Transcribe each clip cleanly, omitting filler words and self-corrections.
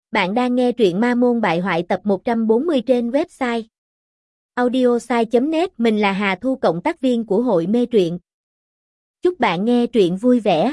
Bạn đang nghe truyện Ma Môn Bại Hoại tập 140 trên website audiosai.net. Mình là Hà Thu, cộng tác viên của hội mê truyện. Chúc bạn nghe truyện vui vẻ.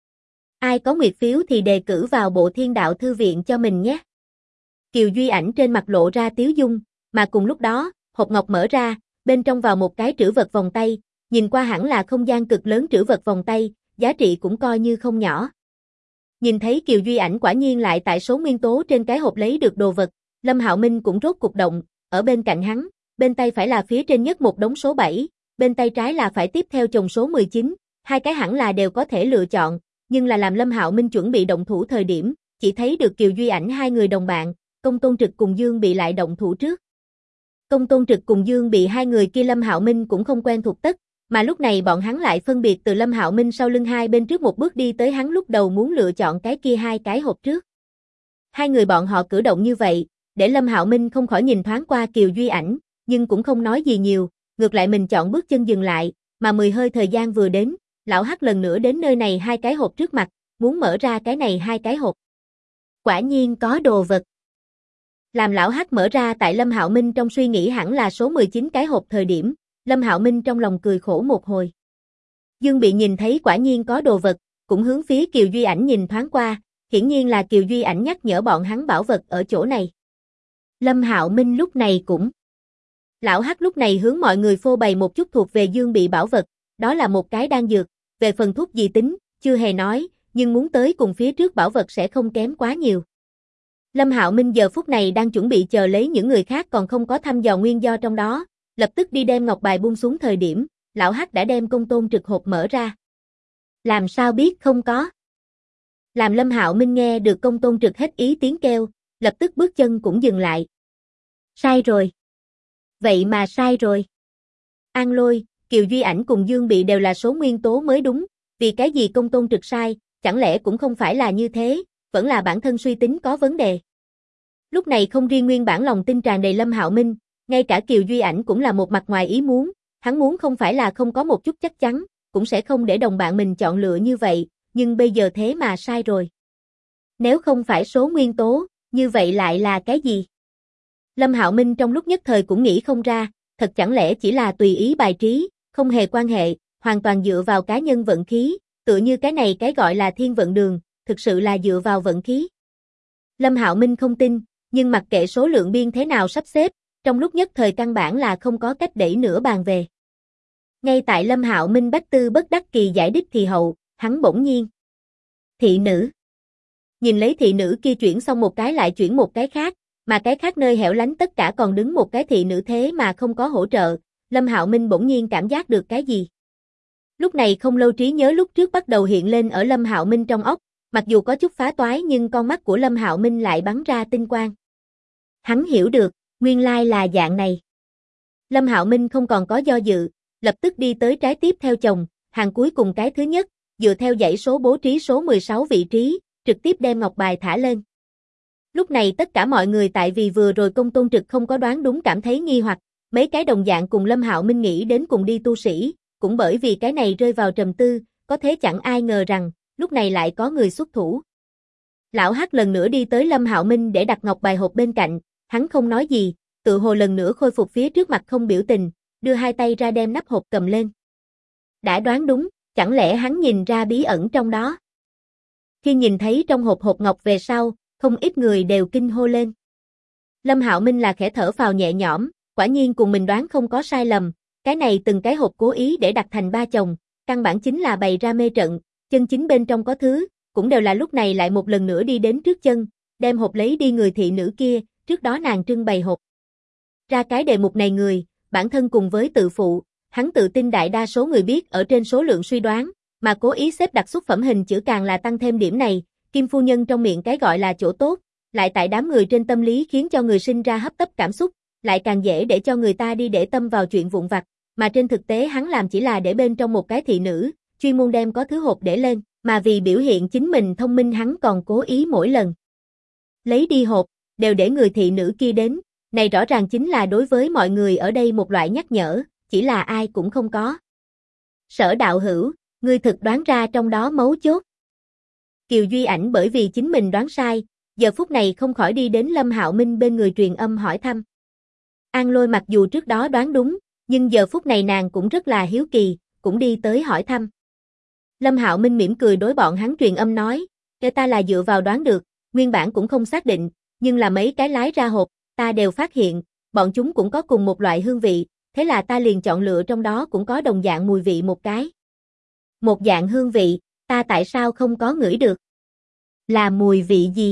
Ai có nguyệt phiếu thì đề cử vào Bộ Thiên Đạo Thư Viện cho mình nhé. Kiều Duy Ảnh trên mặt lộ ra tiếu dung, mà cùng lúc đó, hộp ngọc mở ra, bên trong vào một cái trữ vật vòng tay, nhìn qua hẳn là không gian cực lớn. Trữ vật vòng tay, giá trị cũng coi như không nhỏ. Nhìn thấy Kiều Duy Ảnh quả nhiên lại tại số nguyên tố trên cái hộp lấy được đồ vật, Lâm Hạo Minh cũng rốt cục động, ở bên cạnh hắn, bên tay phải là phía trên nhất một đống số 7, bên tay trái là phải tiếp theo chồng số 19, hai cái hẳn là đều có thể lựa chọn, nhưng là làm Lâm Hạo Minh chuẩn bị động thủ thời điểm, chỉ thấy được Kiều Duy Ảnh hai người đồng bạn, Công Tôn Trực cùng Dương Bị lại động thủ trước. Công Tôn Trực cùng Dương Bị hai người kia Lâm Hạo Minh cũng không quen thuộc tất, mà lúc này bọn hắn lại phân biệt từ Lâm Hạo Minh sau lưng hai bên trước một bước đi tới hắn lúc đầu muốn lựa chọn cái kia hai cái hộp trước. Hai người bọn họ cử động như vậy, để Lâm Hạo Minh không khỏi nhìn thoáng qua Kiều Duy Ảnh, nhưng cũng không nói gì nhiều, ngược lại mình chọn bước chân dừng lại, mà 10 hơi thời gian vừa đến, lão Hắc lần nữa đến nơi này hai cái hộp trước mặt, muốn mở ra cái này hai cái hộp. Quả nhiên có đồ vật. Làm lão Hắc mở ra tại Lâm Hạo Minh trong suy nghĩ hẳn là số 19 cái hộp thời điểm, Lâm Hạo Minh trong lòng cười khổ một hồi. Dương Bị nhìn thấy quả nhiên có đồ vật, cũng hướng phía Kiều Duy Ảnh nhìn thoáng qua, hiển nhiên là Kiều Duy Ảnh nhắc nhở bọn hắn bảo vật ở chỗ này. Lâm Hạo Minh lúc này cũng. Lão Hắc lúc này hướng mọi người phô bày một chút thuộc về Dương Bị bảo vật, đó là một cái đan dược, về phần thuốc gì tính, chưa hề nói, nhưng muốn tới cùng phía trước bảo vật sẽ không kém quá nhiều. Lâm Hạo Minh giờ phút này đang chuẩn bị chờ lấy những người khác còn không có thăm dò nguyên do trong đó, lập tức đi đem ngọc bài buông xuống thời điểm, lão Hắc đã đem Công Tôn Trực hộp mở ra. Làm sao biết không có? Làm Lâm Hạo Minh nghe được Công Tôn Trực hết ý tiếng kêu, lập tức bước chân cũng dừng lại. Sai rồi. Vậy mà sai rồi. An Lôi, Kiều Duy Ảnh cùng Dương Bị đều là số nguyên tố mới đúng, vì cái gì Công Tôn Trực sai, chẳng lẽ cũng không phải là như thế, vẫn là bản thân suy tính có vấn đề. Lúc này không riêng nguyên bản lòng tin tràn đầy Lâm Hạo Minh, ngay cả Kiều Duy Ảnh cũng là một mặt ngoài ý muốn, hắn muốn không phải là không có một chút chắc chắn, cũng sẽ không để đồng bạn mình chọn lựa như vậy, nhưng bây giờ thế mà sai rồi. Nếu không phải số nguyên tố, như vậy lại là cái gì? Lâm Hạo Minh trong lúc nhất thời cũng nghĩ không ra, thật chẳng lẽ chỉ là tùy ý bài trí, không hề quan hệ, hoàn toàn dựa vào cá nhân vận khí, tựa như cái này cái gọi là thiên vận đường, thực sự là dựa vào vận khí. Lâm Hạo Minh không tin, nhưng mặc kệ số lượng biên thế nào sắp xếp, trong lúc nhất thời căn bản là không có cách đẩy nửa bàn về. Ngay tại Lâm Hạo Minh bách tư bất đắc kỳ giải đích thì hậu, hắn bỗng nhiên. Thị nữ. Nhìn lấy thị nữ kia chuyển xong một cái lại chuyển một cái khác, mà cái khác nơi hẻo lánh tất cả còn đứng một cái thị nữ thế mà không có hỗ trợ, Lâm Hạo Minh bỗng nhiên cảm giác được cái gì. Lúc này không lâu trí nhớ lúc trước bắt đầu hiện lên ở Lâm Hạo Minh trong óc, mặc dù có chút phá toái nhưng con mắt của Lâm Hạo Minh lại bắn ra tinh quang. Hắn hiểu được, nguyên lai là dạng này. Lâm Hạo Minh không còn có do dự, lập tức đi tới trái tiếp theo chồng, hàng cuối cùng cái thứ nhất, dựa theo dãy số bố trí số 16 vị trí, trực tiếp đem ngọc bài thả lên. Lúc này tất cả mọi người tại vì vừa rồi Công Tôn Trực không có đoán đúng cảm thấy nghi hoặc, mấy cái đồng dạng cùng Lâm Hạo Minh nghĩ đến cùng đi tu sĩ, cũng bởi vì cái này rơi vào trầm tư, có thế chẳng ai ngờ rằng, lúc này lại có người xuất thủ. Lão Hắc lần nữa đi tới Lâm Hạo Minh để đặt ngọc bài hộp bên cạnh, hắn không nói gì, tự hồ lần nữa khôi phục phía trước mặt không biểu tình, đưa hai tay ra đem nắp hộp cầm lên. Đã đoán đúng, chẳng lẽ hắn nhìn ra bí ẩn trong đó? Khi nhìn thấy trong hộp ngọc về sau, không ít người đều kinh hô lên. Lâm Hạo Minh là khẽ thở phào nhẹ nhõm, quả nhiên cùng mình đoán không có sai lầm, cái này từng cái hộp cố ý để đặt thành ba chồng, căn bản chính là bày ra mê trận, chân chính bên trong có thứ, cũng đều là lúc này lại một lần nữa đi đến trước chân, đem hộp lấy đi người thị nữ kia, trước đó nàng trưng bày hộp. Ra cái đề mục này người, bản thân cùng với tự phụ, hắn tự tin đại đa số người biết ở trên số lượng suy đoán, mà cố ý xếp đặt xuất phẩm hình chữ càng là tăng thêm điểm này, Kim phu nhân trong miệng cái gọi là chỗ tốt, lại tại đám người trên tâm lý khiến cho người sinh ra hấp tấp cảm xúc, lại càng dễ để cho người ta đi để tâm vào chuyện vụn vặt, mà trên thực tế hắn làm chỉ là để bên trong một cái thị nữ, chuyên môn đem có thứ hộp để lên, mà vì biểu hiện chính mình thông minh hắn còn cố ý mỗi lần lấy đi hộp, đều để người thị nữ kia đến, này rõ ràng chính là đối với mọi người ở đây một loại nhắc nhở, chỉ là ai cũng không có. Sở đạo hữu, ngươi thực đoán ra trong đó mấu chốt. Kiều Duy Ảnh bởi vì chính mình đoán sai, giờ phút này không khỏi đi đến Lâm Hạo Minh bên người truyền âm hỏi thăm. An Lôi mặc dù trước đó đoán đúng, nhưng giờ phút này nàng cũng rất là hiếu kỳ, cũng đi tới hỏi thăm. Lâm Hạo Minh mỉm cười đối bọn hắn truyền âm nói, cái ta là dựa vào đoán được, nguyên bản cũng không xác định, nhưng là mấy cái lái ra hộp, ta đều phát hiện, bọn chúng cũng có cùng một loại hương vị, thế là ta liền chọn lựa trong đó cũng có đồng dạng mùi vị một cái. Một dạng hương vị, ta tại sao không có ngửi được? Là mùi vị gì?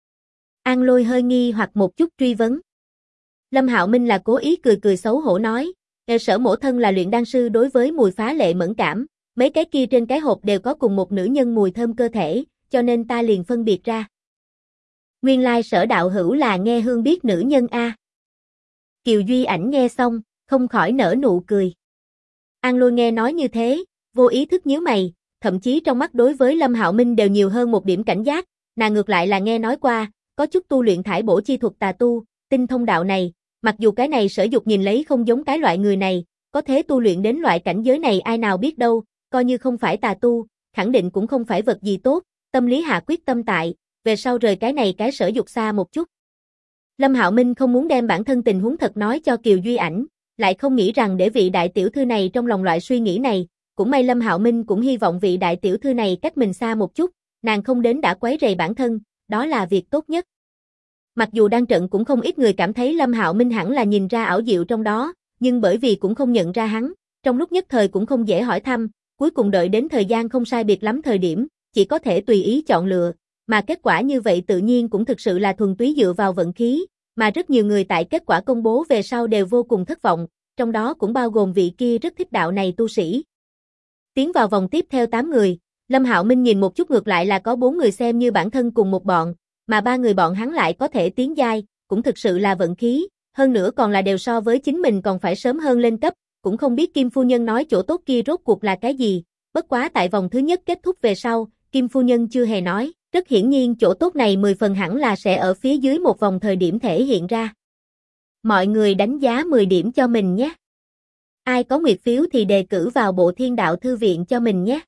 An Lôi hơi nghi hoặc một chút truy vấn. Lâm Hạo Minh là cố ý cười cười xấu hổ nói, sở mỗ thân là luyện đan sư đối với mùi phá lệ mẫn cảm, mấy cái kia trên cái hộp đều có cùng một nữ nhân mùi thơm cơ thể, cho nên ta liền phân biệt ra. Nguyên lai Sở đạo hữu là nghe hương biết nữ nhân a. Kiều Duy Ảnh nghe xong, không khỏi nở nụ cười. An Lôi nghe nói như thế, vô ý thức nhíu mày, thậm chí trong mắt đối với Lâm Hạo Minh đều nhiều hơn một điểm cảnh giác, nàng ngược lại là nghe nói qua, có chút tu luyện thải bổ chi thuật tà tu, tinh thông đạo này, mặc dù cái này Sở Dục nhìn lấy không giống cái loại người này, có thế tu luyện đến loại cảnh giới này ai nào biết đâu, coi như không phải tà tu, khẳng định cũng không phải vật gì tốt, tâm lý hạ quyết tâm tại, về sau rời cái này cái Sở Dục xa một chút. Lâm Hạo Minh không muốn đem bản thân tình huống thật nói cho Kiều Duy Ảnh, lại không nghĩ rằng để vị đại tiểu thư này trong lòng loại suy nghĩ này, cũng may Lâm Hạo Minh cũng hy vọng vị đại tiểu thư này cách mình xa một chút, nàng không đến đã quấy rầy bản thân, đó là việc tốt nhất. Mặc dù đang trận cũng không ít người cảm thấy Lâm Hạo Minh hẳn là nhìn ra ảo diệu trong đó, nhưng bởi vì cũng không nhận ra hắn, trong lúc nhất thời cũng không dễ hỏi thăm, cuối cùng đợi đến thời gian không sai biệt lắm thời điểm, chỉ có thể tùy ý chọn lựa, mà kết quả như vậy tự nhiên cũng thực sự là thuần túy dựa vào vận khí, mà rất nhiều người tại kết quả công bố về sau đều vô cùng thất vọng, trong đó cũng bao gồm vị kia rất thích đạo này tu sĩ. Tiến vào vòng tiếp theo 8 người, Lâm Hạo Minh nhìn một chút ngược lại là có 4 người xem như bản thân cùng một bọn, mà 3 người bọn hắn lại có thể tiến giai, cũng thực sự là vận khí, hơn nữa còn là đều so với chính mình còn phải sớm hơn lên cấp, cũng không biết Kim phu nhân nói chỗ tốt kia rốt cuộc là cái gì, bất quá tại vòng thứ nhất kết thúc về sau, Kim phu nhân chưa hề nói, rất hiển nhiên chỗ tốt này 10 phần hẳn là sẽ ở phía dưới một vòng thời điểm thể hiện ra. Mọi người đánh giá 10 điểm cho mình nhé. Ai có nguyệt phiếu thì đề cử vào Bộ Thiên Đạo Thư Viện cho mình nhé.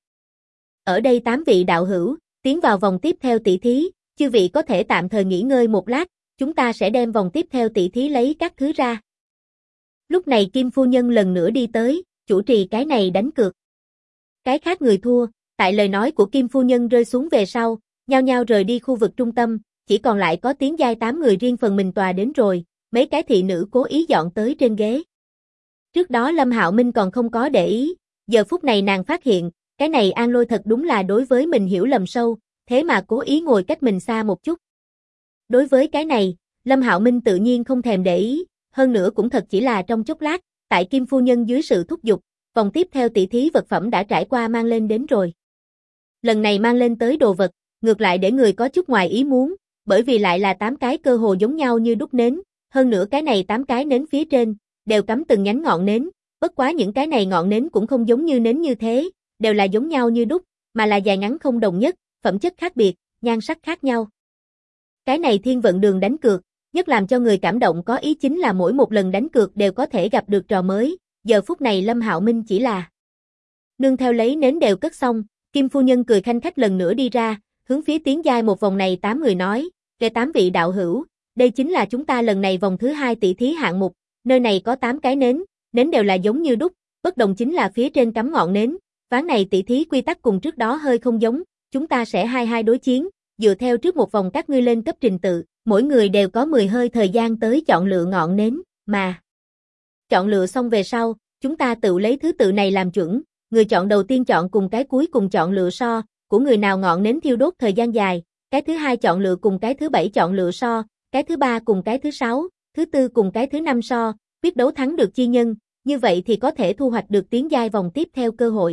Ở đây 8 vị đạo hữu, tiến vào vòng tiếp theo tỷ thí, chư vị có thể tạm thời nghỉ ngơi một lát, chúng ta sẽ đem vòng tiếp theo tỷ thí lấy các thứ ra. Lúc này Kim phu nhân lần nữa đi tới, chủ trì cái này đánh cược. Cái khác người thua, tại lời nói của Kim phu nhân rơi xuống về sau, nhao nhao rời đi khu vực trung tâm, chỉ còn lại có tiến giai 8 người riêng phần mình tòa đến rồi, mấy cái thị nữ cố ý dọn tới trên ghế. Trước đó Lâm Hạo Minh còn không có để ý, giờ phút này nàng phát hiện, cái này An Lôi thật đúng là đối với mình hiểu lầm sâu, thế mà cố ý ngồi cách mình xa một chút. Đối với cái này, Lâm Hạo Minh tự nhiên không thèm để ý, hơn nữa cũng thật chỉ là trong chốc lát, tại Kim phu nhân dưới sự thúc giục, vòng tiếp theo tỷ thí vật phẩm đã trải qua mang lên đến rồi. Lần này mang lên tới đồ vật, ngược lại để người có chút ngoài ý muốn, bởi vì lại là 8 cái cơ hồ giống nhau như đúc nến, hơn nữa cái này 8 cái nến phía trên, đều cắm từng nhánh ngọn nến, bất quá những cái này ngọn nến cũng không giống như nến như thế, đều là giống nhau như đúc, mà là dài ngắn không đồng nhất, phẩm chất khác biệt, nhan sắc khác nhau. Cái này thiên vận đường đánh cược, nhất làm cho người cảm động có ý chính là mỗi một lần đánh cược đều có thể gặp được trò mới, giờ phút này Lâm Hạo Minh chỉ là nương theo lấy nến đều cất xong, Kim phu nhân cười khanh khách lần nữa đi ra, hướng phía tiến giai một vòng này 8 người nói, kể 8 vị đạo hữu, đây chính là chúng ta lần này vòng thứ 2 tỷ thí hạng mục, nơi này có 8 cái nến, nến đều là giống như đúc, bất đồng chính là phía trên cắm ngọn nến, ván này tỷ thí quy tắc cùng trước đó hơi không giống, chúng ta sẽ 2-2 đối chiến, dựa theo trước một vòng các ngươi lên cấp trình tự, mỗi người đều có 10 hơi thời gian tới chọn lựa ngọn nến, mà chọn lựa xong về sau, chúng ta tự lấy thứ tự này làm chuẩn, người chọn đầu tiên chọn cùng cái cuối cùng chọn lựa so, của người nào ngọn nến thiêu đốt thời gian dài, cái thứ hai chọn lựa cùng cái thứ 7 chọn lựa so, cái thứ 3 cùng cái thứ 6, thứ 4 cùng cái thứ 5 so, quyết đấu thắng được chi nhân, như vậy thì có thể thu hoạch được tiến giai vòng tiếp theo cơ hội.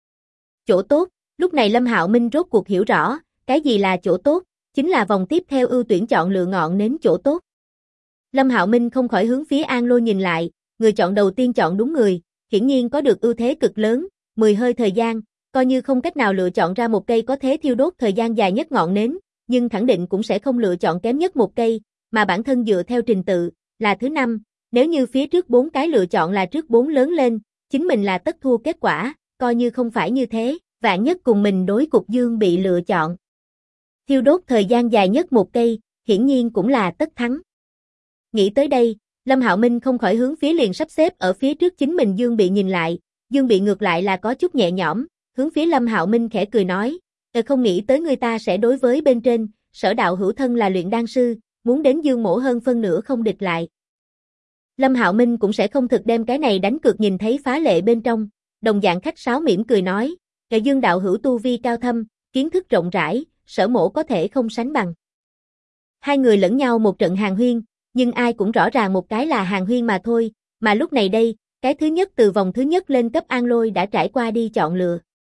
Chỗ tốt, lúc này Lâm Hạo Minh rốt cuộc hiểu rõ, cái gì là chỗ tốt, chính là vòng tiếp theo ưu tuyển chọn lựa ngọn nến chỗ tốt. Lâm Hạo Minh không khỏi hướng phía An Lôi nhìn lại, người chọn đầu tiên chọn đúng người, hiển nhiên có được ưu thế cực lớn, 10 hơi thời gian, coi như không cách nào lựa chọn ra một cây có thế thiêu đốt thời gian dài nhất ngọn nến, nhưng khẳng định cũng sẽ không lựa chọn kém nhất một cây, mà bản thân dựa theo trình tự, là thứ 5, nếu như phía trước 4 cái lựa chọn là trước 4 lớn lên, chính mình là tất thua kết quả, coi như không phải như thế, vạn nhất cùng mình đối cục dương bị lựa chọn. Thiêu đốt thời gian dài nhất một cây, hiển nhiên cũng là tất thắng. Nghĩ tới đây, Lâm Hạo Minh không khỏi hướng phía liền sắp xếp ở phía trước chính mình Dương Bị nhìn lại, Dương Bị ngược lại là có chút nhẹ nhõm, hướng phía Lâm Hạo Minh khẽ cười nói, không nghĩ tới người ta sẽ đối với bên trên, Sở đạo hữu thân là luyện đan sư, muốn đến Dương mỗ hơn phân nửa không địch lại. Lâm Hạo Minh cũng sẽ không thực đem cái này đánh cược nhìn thấy phá lệ bên trong, đồng dạng khách sáo mỉm cười nói, Dương đạo hữu tu vi cao thâm, kiến thức rộng rãi, Sở mỗ có thể không sánh bằng. Hai người lẫn nhau một trận hàn huyên, nhưng ai cũng rõ ràng một cái là hàn huyên mà thôi, mà lúc này đây, cái thứ nhất từ vòng thứ nhất lên cấp An Lôi đã trải qua đi chọn lựa.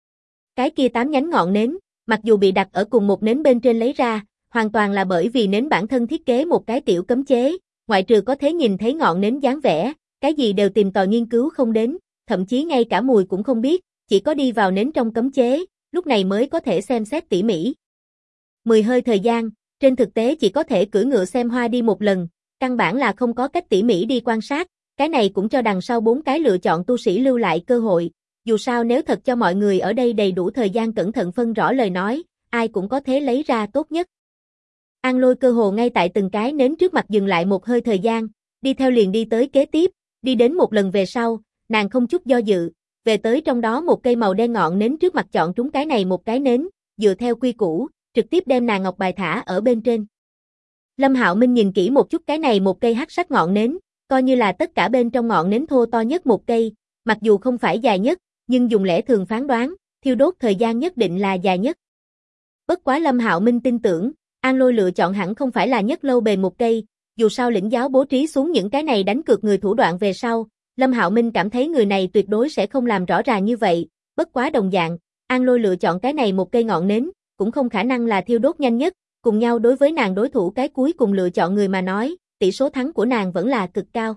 Cái kia 8 nhánh ngọn nến, mặc dù bị đặt ở cùng một nến bên trên lấy ra, hoàn toàn là bởi vì nến bản thân thiết kế một cái tiểu cấm chế, ngoại trừ có thể nhìn thấy ngọn nến dáng vẻ, cái gì đều tìm tòi nghiên cứu không đến, thậm chí ngay cả mùi cũng không biết, chỉ có đi vào nến trong cấm chế, lúc này mới có thể xem xét tỉ mỉ. 10 hơi thời gian, trên thực tế chỉ có thể cưỡi ngựa xem hoa đi một lần, căn bản là không có cách tỉ mỉ đi quan sát, cái này cũng cho đằng sau 4 cái lựa chọn tu sĩ lưu lại cơ hội, dù sao nếu thật cho mọi người ở đây đầy đủ thời gian cẩn thận phân rõ lời nói, ai cũng có thể lấy ra tốt nhất. An Lôi cơ hồ ngay tại từng cái nến trước mặt dừng lại một hơi thời gian, đi theo liền đi tới kế tiếp, đi đến một lần về sau, nàng không chút do dự, về tới trong đó một cây màu đen ngọn nến trước mặt chọn trúng cái này một cái nến, dựa theo quy củ, trực tiếp đem nàng ngọc bài thả ở bên trên. Lâm Hạo Minh nhìn kỹ một chút cái này một cây hắc sắc ngọn nến, coi như là tất cả bên trong ngọn nến thô to nhất một cây, mặc dù không phải dài nhất, nhưng dùng lẽ thường phán đoán, thiêu đốt thời gian nhất định là dài nhất. Bất quá Lâm Hạo Minh tin tưởng, An Lôi lựa chọn hẳn không phải là nhất lâu bền một cây, dù sao lĩnh giáo bố trí xuống những cái này đánh cược người thủ đoạn về sau, Lâm Hạo Minh cảm thấy người này tuyệt đối sẽ không làm rõ ràng như vậy, bất quá đồng dạng, An Lôi lựa chọn cái này một cây ngọn nến, cũng không khả năng là thiêu đốt nhanh nhất, cùng nhau đối với nàng đối thủ cái cuối cùng lựa chọn người mà nói, tỷ số thắng của nàng vẫn là cực cao.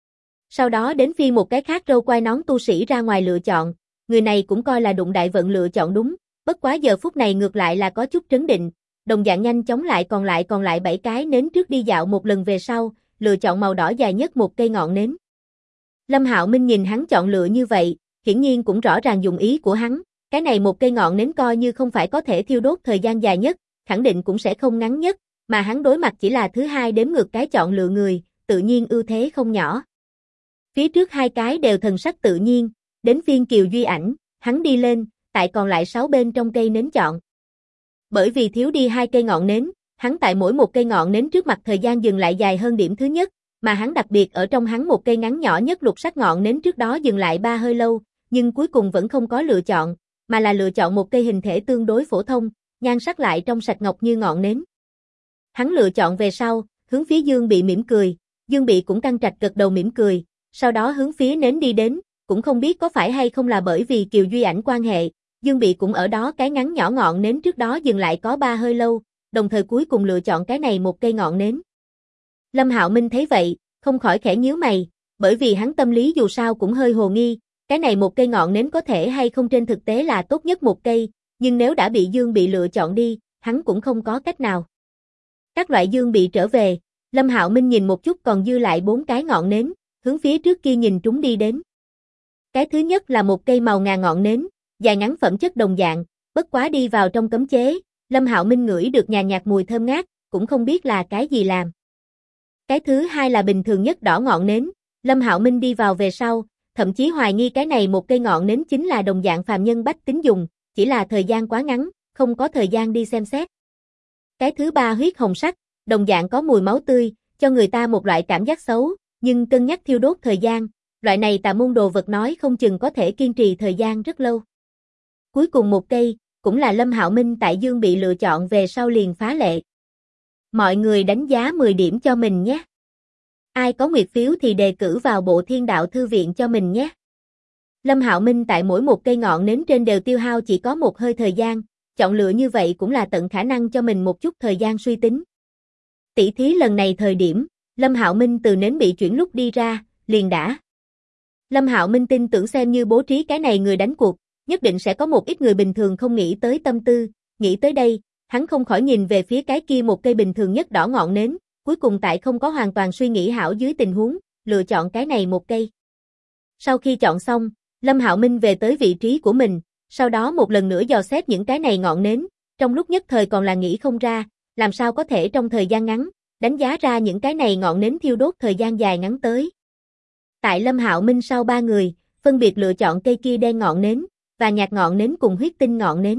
Sau đó đến phiên một cái khác râu quai nón tu sĩ ra ngoài lựa chọn, người này cũng coi là đụng đại vận lựa chọn đúng, bất quá giờ phút này ngược lại là có chút trấn định, đồng dạng nhanh chóng lại còn lại 7 cái nến trước đi dạo một lần về sau, lựa chọn màu đỏ dài nhất một cây ngọn nến. Lâm Hạo Minh nhìn hắn chọn lựa như vậy, hiển nhiên cũng rõ ràng dụng ý của hắn, cái này một cây ngọn nến coi như không phải có thể thiêu đốt thời gian dài nhất, khẳng định cũng sẽ không ngắn nhất, mà hắn đối mặt chỉ là thứ hai đếm ngược cái chọn lựa người, tự nhiên ưu thế không nhỏ. Phía trước hai cái đều thần sắc tự nhiên, đến phiên Kiều Duy Ảnh, hắn đi lên, tại còn lại 6 bên trong cây nến chọn. Bởi vì thiếu đi 2 cây ngọn nến, hắn tại mỗi một cây ngọn nến trước mặt thời gian dừng lại dài hơn điểm thứ nhất, mà hắn đặc biệt ở trong hắn một cây ngắn nhỏ nhất lục sắc ngọn nến trước đó dừng lại 3 hơi lâu, nhưng cuối cùng vẫn không có lựa chọn, mà là lựa chọn một cây hình thể tương đối phổ thông, nhan sắc lại trong sạch ngọc như ngọn nến. Hắn lựa chọn về sau, hướng phía Dương Bị mỉm cười, Dương Bị cũng căng trạch gật đầu mỉm cười, sau đó hướng phía nến đi đến, cũng không biết có phải hay không là bởi vì Kiều Duy Ảnh quan hệ, Dương Bị cũng ở đó cái ngắn nhỏ ngọn nến trước đó dừng lại có 3 hơi lâu, đồng thời cuối cùng lựa chọn cái này một cây ngọn nến. Lâm Hạo Minh thấy vậy, không khỏi khẽ nhíu mày, bởi vì hắn tâm lý dù sao cũng hơi hồ nghi, cái này một cây ngọn nến có thể hay không trên thực tế là tốt nhất một cây, nhưng nếu đã bị Dương Bị lựa chọn đi, hắn cũng không có cách nào. Các loại Dương Bị trở về, Lâm Hạo Minh nhìn một chút còn dư lại 4 cái ngọn nến, hướng phía trước kia nhìn trúng đi đến. Cái thứ nhất là một cây màu ngà ngọn nến, dài ngắn phẩm chất đồng dạng, bất quá đi vào trong cấm chế, Lâm Hạo Minh ngửi được nhàn nhạt mùi thơm ngát, cũng không biết là cái gì làm. Cái thứ hai là bình thường nhất đỏ ngọn nến, Lâm Hạo Minh đi vào về sau, thậm chí hoài nghi cái này một cây ngọn nến chính là đồng dạng phàm nhân bách tính dùng, chỉ là thời gian quá ngắn, không có thời gian đi xem xét. Cái thứ ba huyết hồng sắc, đồng dạng có mùi máu tươi, cho người ta một loại cảm giác xấu, nhưng cân nhắc thiêu đốt thời gian, loại này tà môn đồ vật nói không chừng có thể kiên trì thời gian rất lâu. Cuối cùng một cây, cũng là Lâm Hạo Minh tại Dương Bị lựa chọn về sau liền phá lệ. Mọi người đánh giá 10 điểm cho mình nhé. Ai có nguyệt phiếu thì đề cử vào Bộ Thiên Đạo Thư Viện cho mình nhé. Lâm Hạo Minh tại mỗi một cây ngọn nến trên đều tiêu hao chỉ có một hơi thời gian, chọn lựa như vậy cũng là tận khả năng cho mình một chút thời gian suy tính. Tỷ thí lần này thời điểm, Lâm Hạo Minh từ nến bị chuyển lúc đi ra, liền đã. Lâm Hạo Minh tin tưởng xem như bố trí cái này người đánh cuộc, nhất định sẽ có một ít người bình thường không nghĩ tới tâm tư, nghĩ tới đây, hắn không khỏi nhìn về phía cái kia một cây bình thường nhất đỏ ngọn nến, cuối cùng tại không có hoàn toàn suy nghĩ hảo dưới tình huống, lựa chọn cái này một cây. Sau khi chọn xong, Lâm Hạo Minh về tới vị trí của mình, sau đó một lần nữa dò xét những cái này ngọn nến, Trong lúc nhất thời còn là nghĩ không ra, làm sao có thể trong thời gian ngắn, đánh giá ra những cái này ngọn nến thiêu đốt thời gian dài ngắn tới. Tại Lâm Hạo Minh sau 3 người, phân biệt lựa chọn cây kia đen ngọn nến, và nhạt ngọn nến cùng huyết tinh ngọn nến.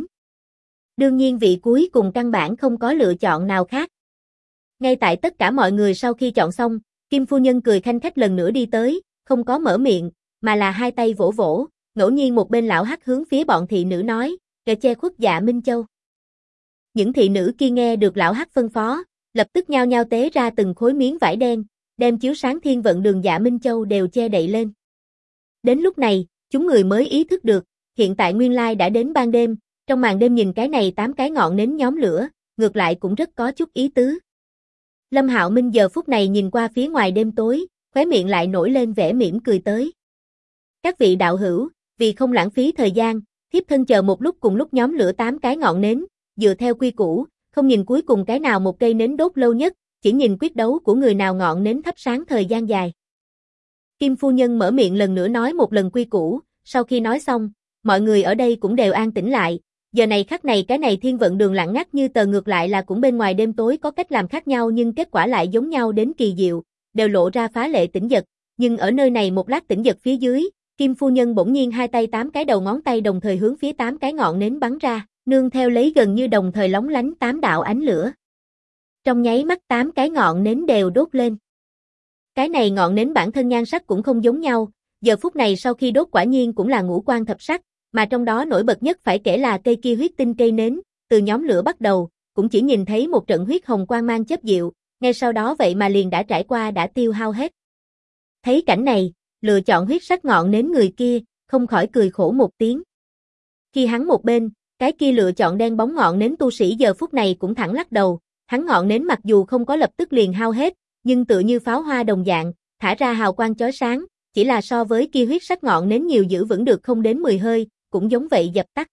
Đương nhiên vị cuối cùng căn bản không có lựa chọn nào khác. Ngay tại tất cả mọi người sau khi chọn xong, Kim phu nhân cười khanh khách lần nữa đi tới, không có mở miệng, mà là hai tay vỗ vỗ, ngẫu nhiên một bên lão hắc hướng phía bọn thị nữ nói, kẻ che khuất Dạ Minh Châu. Những thị nữ kia nghe được lão hắc phân phó, lập tức nhao nhao tế ra từng khối miếng vải đen, đem chiếu sáng thiên vận đường Dạ Minh Châu đều che đậy lên. Đến lúc này, chúng người mới ý thức được, hiện tại nguyên lai đã đến ban đêm, trong màn đêm nhìn cái này 8 cái ngọn nến nhóm lửa, ngược lại cũng rất có chút ý tứ. Lâm Hạo Minh giờ phút này nhìn qua phía ngoài đêm tối, khóe miệng lại nổi lên vẻ mỉm cười tới. Các vị đạo hữu, vì không lãng phí thời gian, thiếp thân chờ một lúc cùng lúc nhóm lửa 8 cái ngọn nến, dựa theo quy củ, không nhìn cuối cùng cái nào một cây nến đốt lâu nhất, chỉ nhìn quyết đấu của người nào ngọn nến thắp sáng thời gian dài. Kim phu nhân mở miệng lần nữa nói một lần quy củ, sau khi nói xong, mọi người ở đây cũng đều an tĩnh lại, giờ này khắc này cái này thiên vận đường lặng ngắt như tờ, ngược lại là cũng bên ngoài đêm tối có cách làm khác nhau nhưng kết quả lại giống nhau đến kỳ diệu, đều lộ ra phá lệ tĩnh giật, nhưng ở nơi này một lát tĩnh giật phía dưới, Kim phu nhân bỗng nhiên hai tay 8 cái đầu ngón tay đồng thời hướng phía 8 cái ngọn nến bắn ra, nương theo lấy gần như đồng thời lóng lánh 8 đạo ánh lửa. Trong nháy mắt 8 cái ngọn nến đều đốt lên. Cái này ngọn nến bản thân nhan sắc cũng không giống nhau, giờ phút này sau khi đốt quả nhiên cũng là ngũ quan thập sắc, mà trong đó nổi bật nhất phải kể là cây kia huyết tinh cây nến, từ nhóm lửa bắt đầu, cũng chỉ nhìn thấy một trận huyết hồng quang mang chớp diệu, ngay sau đó vậy mà liền đã trải qua đã tiêu hao hết. Thấy cảnh này, lựa chọn huyết sắc ngọn nến người kia, không khỏi cười khổ một tiếng. Khi hắn một bên, cái kia lựa chọn đen bóng ngọn nến tu sĩ giờ phút này cũng thẳng lắc đầu, hắn ngọn nến mặc dù không có lập tức liền hao hết, nhưng tựa như pháo hoa đồng dạng, thả ra hào quang chói sáng, chỉ là so với kia huyết sắc ngọn nến nhiều giữ vững được không đến 10 hơi, cũng giống vậy dập tắt.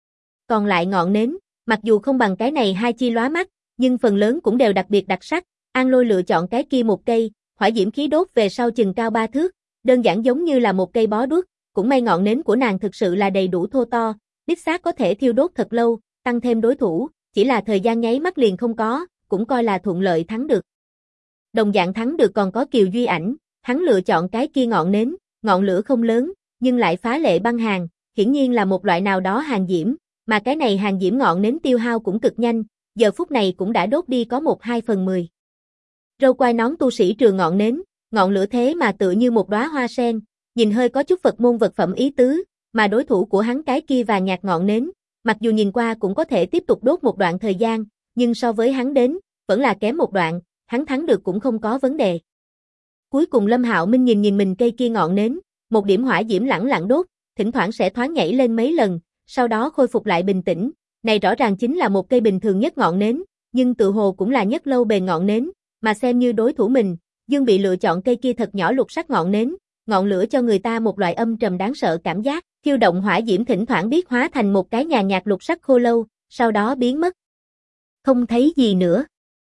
Còn lại ngọn nến, mặc dù không bằng cái này hai chi lóa mắt, nhưng phần lớn cũng đều đặc biệt đặc sắc, An Lôi lựa chọn cái kia một cây, hỏa diễm khí đốt về sau chừng cao 3 thước, đơn giản giống như là một cây bó đuốc, cũng may ngọn nến của nàng thực sự là đầy đủ thô to, đích xác có thể thiêu đốt thật lâu, tăng thêm đối thủ, chỉ là thời gian nháy mắt liền không có, cũng coi là thuận lợi thắng được. Đồng dạng thắng được còn có Kiều Duy Ảnh, hắn lựa chọn cái kia ngọn nến, ngọn lửa không lớn, nhưng lại phá lệ băng hàn, hiển nhiên là một loại nào đó hàn diễm, mà cái này hàn diễm ngọn nến tiêu hao cũng cực nhanh, giờ phút này cũng đã đốt đi có 1/2/10. Râu quai nón tu sĩ trường ngọn lửa thế mà tựa như một đóa hoa sen, nhìn hơi có chút Phật môn vật phẩm ý tứ, mà đối thủ của hắn cái kia vàng nhạt ngọn nến, mặc dù nhìn qua cũng có thể tiếp tục đốt một đoạn thời gian, nhưng so với hắn đến, vẫn là kém một đoạn, hắn thắng được cũng không có vấn đề. Cuối cùng Lâm Hạo Minh nhìn mình cây kia ngọn nến, một điểm hỏa diễm lẳng lặng đốt, thỉnh thoảng sẽ thoáng nhảy lên mấy lần, sau đó khôi phục lại bình tĩnh, này rõ ràng chính là một cây bình thường nhất ngọn nến, nhưng tự hồ cũng là nhất lâu bền ngọn nến, mà xem như đối thủ mình, Dương bị lựa chọn cây kia thật nhỏ lục sắc ngọn nến, ngọn lửa cho người ta một loại âm trầm đáng sợ cảm giác, khiêu động hỏa diễm thỉnh thoảng biết hóa thành một cái nhàn nhạt lục sắc khô lâu, sau đó biến mất. Không thấy gì nữa.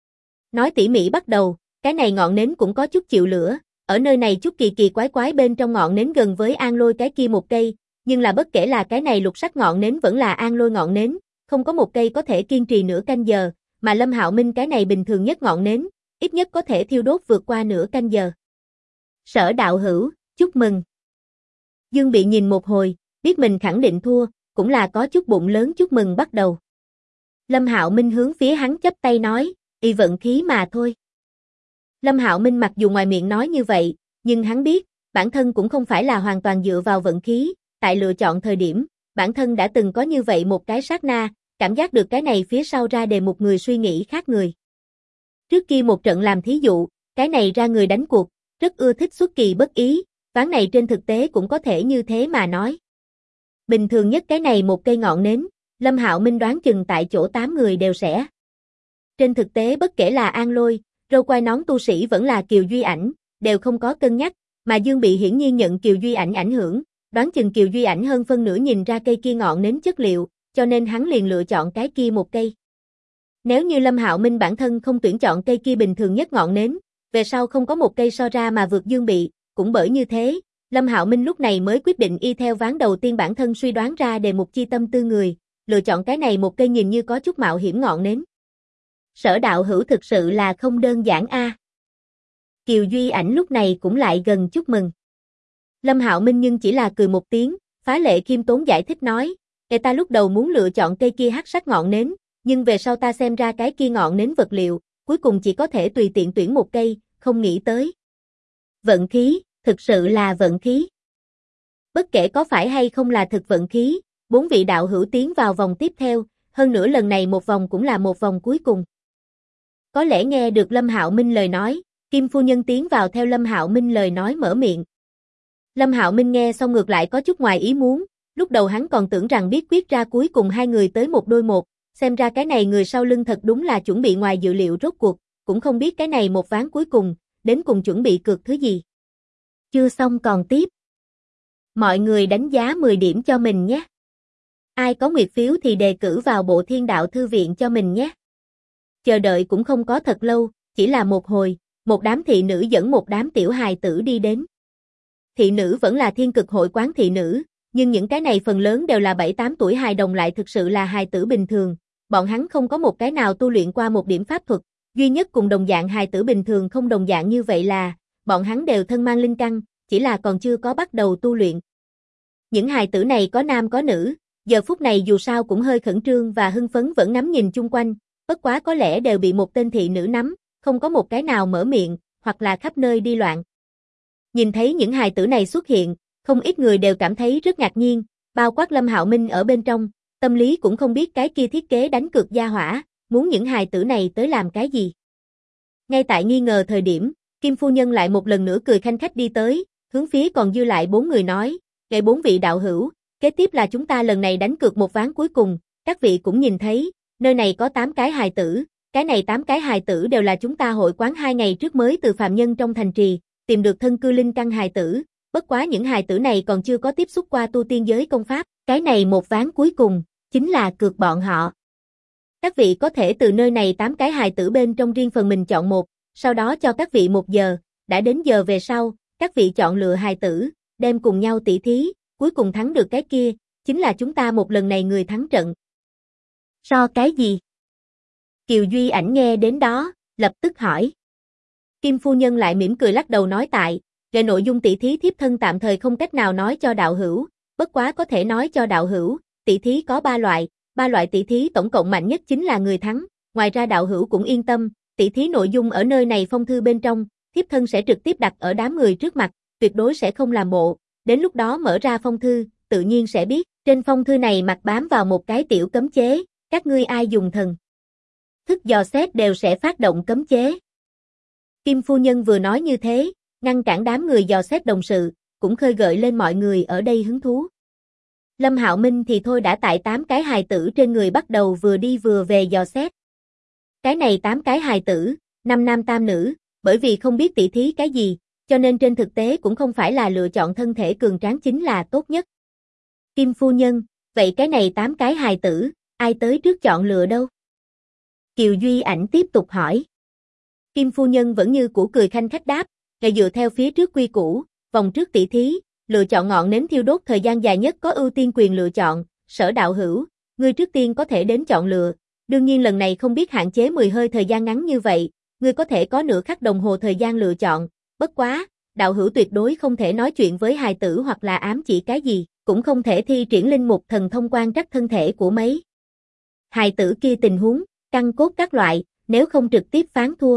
Nói tỉ mỉ bắt đầu, cái này ngọn nến cũng có chút chịu lửa, ở nơi này chút kỳ kỳ quái quái bên trong ngọn nến gần với An Lôi cái kia một cây, nhưng là bất kể là cái này lục sắc ngọn nến vẫn là An Lôi ngọn nến, không có một cây có thể kiên trì nửa canh giờ, mà Lâm Hạo Minh cái này bình thường nhất ngọn nến, ít nhất có thể thiêu đốt vượt qua nửa canh giờ. Sở đạo hữu, chúc mừng. Dương bị nhìn một hồi, biết mình khẳng định thua, cũng là có chút bụng lớn chúc mừng bắt đầu. Lâm Hạo Minh hướng phía hắn chắp tay nói, y vận khí mà thôi. Lâm Hạo Minh mặc dù ngoài miệng nói như vậy, nhưng hắn biết, bản thân cũng không phải là hoàn toàn dựa vào vận khí, tại lựa chọn thời điểm, bản thân đã từng có như vậy một cái sát na, cảm giác được cái này phía sau ra đề một người suy nghĩ khác người. Trước kia một trận làm thí dụ, cái này ra người đánh cuộc, rất ưa thích xuất kỳ bất ý, ván này trên thực tế cũng có thể như thế mà nói. Bình thường nhất cái này một cây ngọn nến, Lâm Hạo Minh đoán chừng tại chỗ 8 người đều sẽ. Trên thực tế bất kể là An Lôi, râu quai nón tu sĩ vẫn là Kiều Duy Ảnh, đều không có cân nhắc, mà Dương bị hiển nhiên nhận Kiều Duy Ảnh ảnh hưởng, đoán chừng Kiều Duy Ảnh hơn phân nửa nhìn ra cây kia ngọn nến chất liệu, cho nên hắn liền lựa chọn cái kia một cây. Nếu như Lâm Hạo Minh bản thân không tuyển chọn cây kia bình thường nhất ngọn nến, về sau không có một cây so ra mà vượt Dương bị, cũng bởi như thế, Lâm Hạo Minh lúc này mới quyết định y theo ván đầu tiên bản thân suy đoán ra đề mục chi tâm tư người, lựa chọn cái này một cây nhìn như có chút mạo hiểm ngọn nến. Sở đạo hữu thực sự là không đơn giản a. Kiều Duy Ảnh lúc này cũng lại gần chúc mừng. Lâm Hạo Minh nhưng chỉ là cười một tiếng, phá lệ khiêm tốn giải thích nói, ta lúc đầu muốn lựa chọn cây kia hắc sắc ngọn nến, nhưng về sau ta xem ra cái kia ngọn nến vật liệu, cuối cùng chỉ có thể tùy tiện tuyển một cây, không nghĩ tới. Vận khí, thực sự là vận khí. Bất kể có phải hay không là thực vận khí, 4 vị đạo hữu tiến vào vòng tiếp theo, hơn nữa lần này một vòng cũng là một vòng cuối cùng. Có lẽ nghe được Lâm Hạo Minh lời nói, Kim phu nhân tiến vào theo Lâm Hạo Minh lời nói mở miệng. Lâm Hạo Minh nghe xong ngược lại có chút ngoài ý muốn, lúc đầu hắn còn tưởng rằng biết quyết ra cuối cùng hai người tới một đôi một, xem ra cái này người sau lưng thật đúng là chuẩn bị ngoài dự liệu rốt cuộc, cũng không biết cái này một ván cuối cùng, đến cùng chuẩn bị cược thứ gì. Chưa xong còn tiếp. Mọi người đánh giá 10 điểm cho mình nhé. Ai có nguyệt phiếu thì đề cử vào Bộ Thiên Đạo Thư Viện cho mình nhé. Chờ đợi cũng không có thật lâu, chỉ là một hồi, một đám thị nữ dẫn một đám tiểu hài tử đi đến. Thị nữ vẫn là Thiên Cực Hội quán thị nữ, nhưng những cái này phần lớn đều là 7-8 tuổi hài đồng lại thực sự là hài tử bình thường, bọn hắn không có một cái nào tu luyện qua một điểm pháp thuật, duy nhất cùng đồng dạng hài tử bình thường không đồng dạng như vậy là, bọn hắn đều thân mang linh căn, chỉ là còn chưa có bắt đầu tu luyện. Những hài tử này có nam có nữ, giờ phút này dù sao cũng hơi khẩn trương và hưng phấn vẫn ngắm nhìn chung quanh, bất quá có lẽ đều bị một tên thị nữ nắm, không có một cái nào mở miệng, hoặc là khắp nơi đi loạn. Nhìn thấy những hài tử này xuất hiện, không ít người đều cảm thấy rất ngạc nhiên, bao quát Lâm Hạo Minh ở bên trong, tâm lý cũng không biết cái kia thiết kế đánh cược gia hỏa, muốn những hài tử này tới làm cái gì. Ngay tại nghi ngờ thời điểm, Kim phu nhân lại một lần nữa cười khanh khách đi tới, hướng phía còn dư lại 4 người nói, "Kệ 4 vị đạo hữu, kế tiếp là chúng ta lần này đánh cược một ván cuối cùng, các vị cũng nhìn thấy, nơi này có 8 cái hài tử, cái này 8 cái hài tử đều là chúng ta hội quán 2 ngày trước mới từ phàm nhân trong thành trì tìm được thân cư linh căn hài tử, bất quá những hài tử này còn chưa có tiếp xúc qua tu tiên giới công pháp, cái này một ván cuối cùng chính là cược bọn họ. Các vị có thể từ nơi này 8 cái hài tử bên trong riêng phần mình chọn một, sau đó cho các vị 1 giờ, đã đến giờ về sau, các vị chọn lựa hài tử, đem cùng nhau tỉ thí, cuối cùng thắng được cái kia, chính là chúng ta một lần này người thắng trận." So cái gì? Kiều Duy Ảnh nghe đến đó, lập tức hỏi. Kim phu nhân lại mỉm cười lắc đầu nói tại, về nội dung tỉ thí thiếp thân tạm thời không cách nào nói cho đạo hữu, bất quá có thể nói cho đạo hữu, tỉ thí có 3 loại, 3 loại tỉ thí tổng cộng mạnh nhất chính là người thắng, ngoài ra đạo hữu cũng yên tâm, tỉ thí nội dung ở nơi này phong thư bên trong, thiếp thân sẽ trực tiếp đặt ở đám người trước mặt, tuyệt đối sẽ không làm bộ, đến lúc đó mở ra phong thư, tự nhiên sẽ biết, trên phong thư này mặt bám vào một cái tiểu cấm chế, các ngươi ai dùng thần thức dò xét đều sẽ phát động cấm chế. Kim phu nhân vừa nói như thế, ngăn cản đám người dò xét đồng sự, cũng khơi gợi lên mọi người ở đây hứng thú. Lâm Hạo Minh thì thôi đã tại 8 cái hài tử trên người bắt đầu vừa đi vừa về dò xét. Cái này 8 cái hài tử, 5 nam tam nữ, bởi vì không biết tỉ thí cái gì, cho nên trên thực tế cũng không phải là lựa chọn thân thể cường tráng chính là tốt nhất. Kim phu nhân, vậy cái này 8 cái hài tử, ai tới trước chọn lựa đâu? Kiều Duy Ảnh tiếp tục hỏi. Kim phu nhân vẫn như cũ cười khanh khách đáp, ngày dựa theo phía trước quy củ, vòng trước tỉ thí, lựa chọn ngọn nến thiêu đốt thời gian dài nhất có ưu tiên quyền lựa chọn, Sở đạo hữu, ngươi trước tiên có thể đến chọn lựa, đương nhiên lần này không biết hạn chế 10 hơi thời gian ngắn như vậy, ngươi có thể có nửa khắc đồng hồ thời gian lựa chọn, bất quá, đạo hữu tuyệt đối không thể nói chuyện với hài tử hoặc là ám chỉ cái gì, cũng không thể thi triển linh mục thần thông quan trắc thân thể của mấy hài tử kia tình huống, căn cốt các loại, nếu không trực tiếp phán thua.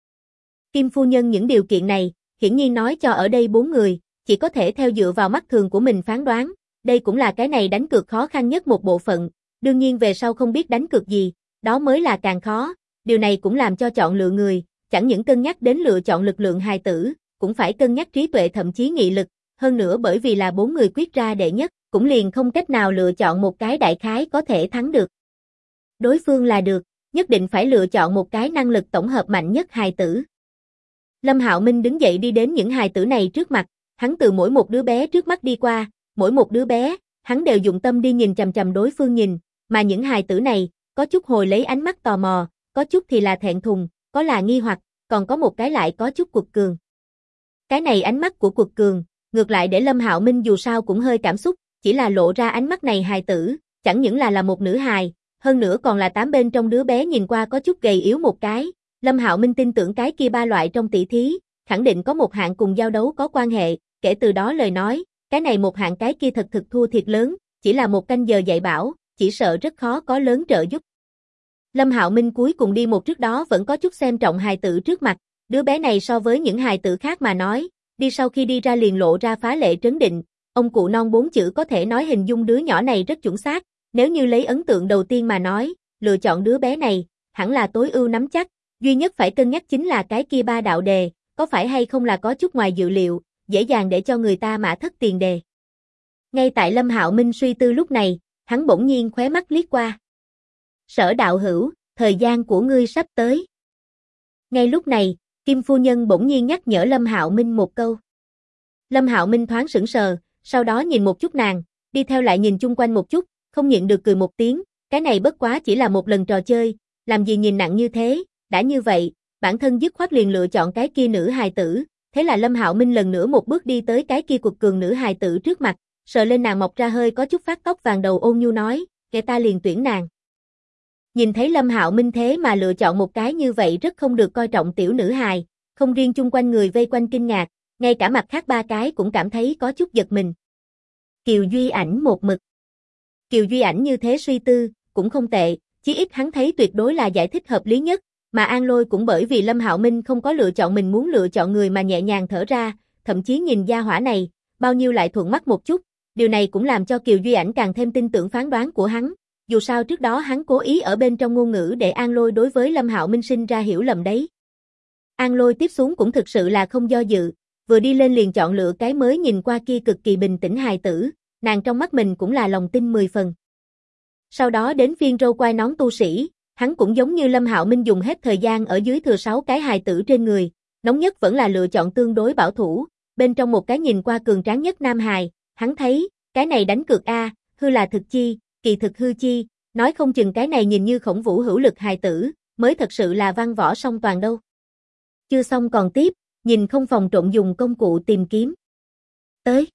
Kim phu nhân những điều kiện này, hiển nhiên nói cho ở đây 4 người, chỉ có thể theo dựa vào mắt thường của mình phán đoán, đây cũng là cái này đánh cược khó khăn nhất một bộ phận, đương nhiên về sau không biết đánh cược gì, đó mới là càng khó, điều này cũng làm cho chọn lựa người, chẳng những cân nhắc đến lựa chọn lực lượng hài tử, cũng phải cân nhắc trí tuệ thậm chí nghị lực, hơn nữa bởi vì là 4 người quyết ra đệ nhất, cũng liền không cách nào lựa chọn một cái đại khái có thể thắng được. Đối phương là được, nhất định phải lựa chọn một cái năng lực tổng hợp mạnh nhất hài tử. Lâm Hạo Minh đứng dậy đi đến những hài tử này trước mặt, hắn từ mỗi một đứa bé trước mắt đi qua, mỗi một đứa bé, hắn đều dụng tâm đi nhìn chằm chằm đối phương nhìn, mà những hài tử này, có chút hồi lấy ánh mắt tò mò, có chút thì là thẹn thùng, có là nghi hoặc, còn có một cái lại có chút cuột cường. Cái này ánh mắt của cuột cường, ngược lại để Lâm Hạo Minh dù sao cũng hơi cảm xúc, chỉ là lộ ra ánh mắt này hài tử, chẳng những là một nữ hài, hơn nữa còn là 8 bên trong đứa bé nhìn qua có chút gầy yếu một cái. Lâm Hạo Minh tin tưởng cái kia ba loại trong tỷ thí, khẳng định có một hạng cùng giao đấu có quan hệ, kể từ đó lời nói, cái này một hạng cái kia thật thực thua thiệt lớn, chỉ là một canh giờ dạy bảo, chỉ sợ rất khó có lớn trợ giúp. Lâm Hạo Minh cuối cùng đi một trước đó vẫn có chút xem trọng hài tử trước mặt, đứa bé này so với những hài tử khác mà nói, đi sau khi đi ra liền lộ ra phá lệ trấn định, ông cụ non 4 chữ có thể nói hình dung đứa nhỏ này rất chuẩn xác, nếu như lấy ấn tượng đầu tiên mà nói, lựa chọn đứa bé này, hẳn là tối ưu nắm chắc, duy nhất phải cân nhắc chính là cái kia ba đạo đề, có phải hay không là có chút ngoài dự liệu, dễ dàng để cho người ta mã thất tiền đề. Ngay tại Lâm Hạo Minh suy tư lúc này, hắn bỗng nhiên khóe mắt liếc qua. Sở đạo hữu, thời gian của ngươi sắp tới. Ngay lúc này, Kim phu nhân bỗng nhiên nhắc nhở Lâm Hạo Minh một câu. Lâm Hạo Minh thoáng sững sờ, sau đó nhìn một chút nàng, đi theo lại nhìn chung quanh một chút, không nhịn được cười một tiếng, cái này bất quá chỉ là một lần trò chơi, làm gì nhìn nặng như thế, đã như vậy, bản thân dứt khoát liền lựa chọn cái kia nữ hài tử, thế là Lâm Hạo Minh lần nữa một bước đi tới cái kia quật cường nữ hài tử trước mặt, sờ lên nàng mọc ra hơi có chút phát tóc vàng đầu ôn nhu nói, kẻ ta liền tuyển nàng. Nhìn thấy Lâm Hạo Minh thế mà lựa chọn một cái như vậy rất không được coi trọng tiểu nữ hài, không riêng chung quanh người vây quanh kinh ngạc, ngay cả mặt khác ba cái cũng cảm thấy có chút giật mình. Kiều Duy Ảnh một mực. Kiều Duy Ảnh như thế suy tư, cũng không tệ, chí ít hắn thấy tuyệt đối là giải thích hợp lý nhất, mà An Lôi cũng bởi vì Lâm Hạo Minh không có lựa chọn mình muốn lựa chọn người mà nhẹ nhàng thở ra, thậm chí nhìn gia hỏa này, bao nhiêu lại thuận mắt một chút, điều này cũng làm cho Kiều Duy Ảnh càng thêm tin tưởng phán đoán của hắn, dù sao trước đó hắn cố ý ở bên trong ngôn ngữ để An Lôi đối với Lâm Hạo Minh sinh ra hiểu lầm đấy. An Lôi tiếp xuống cũng thực sự là không do dự, vừa đi lên liền chọn lựa cái mới nhìn qua kia cực kỳ bình tĩnh hài tử, nàng trong mắt mình cũng là lòng tin 10 phần. Sau đó đến phiên râu quai nón tu sĩ, hắn cũng giống như Lâm Hạo Minh dùng hết thời gian ở dưới thừa 6 cái hài tử trên người, nóng nhất vẫn là lựa chọn tương đối bảo thủ, bên trong một cái nhìn qua cường tráng nhất nam hài, hắn thấy, cái này đánh cược a, hư là thực chi, kỳ thực hư chi, nói không chừng cái này nhìn như khổng vũ hữu lực hài tử, mới thật sự là văn võ song toàn đâu. Chưa xong còn tiếp, nhìn không phòng trộn dùng công cụ tìm kiếm. Tới.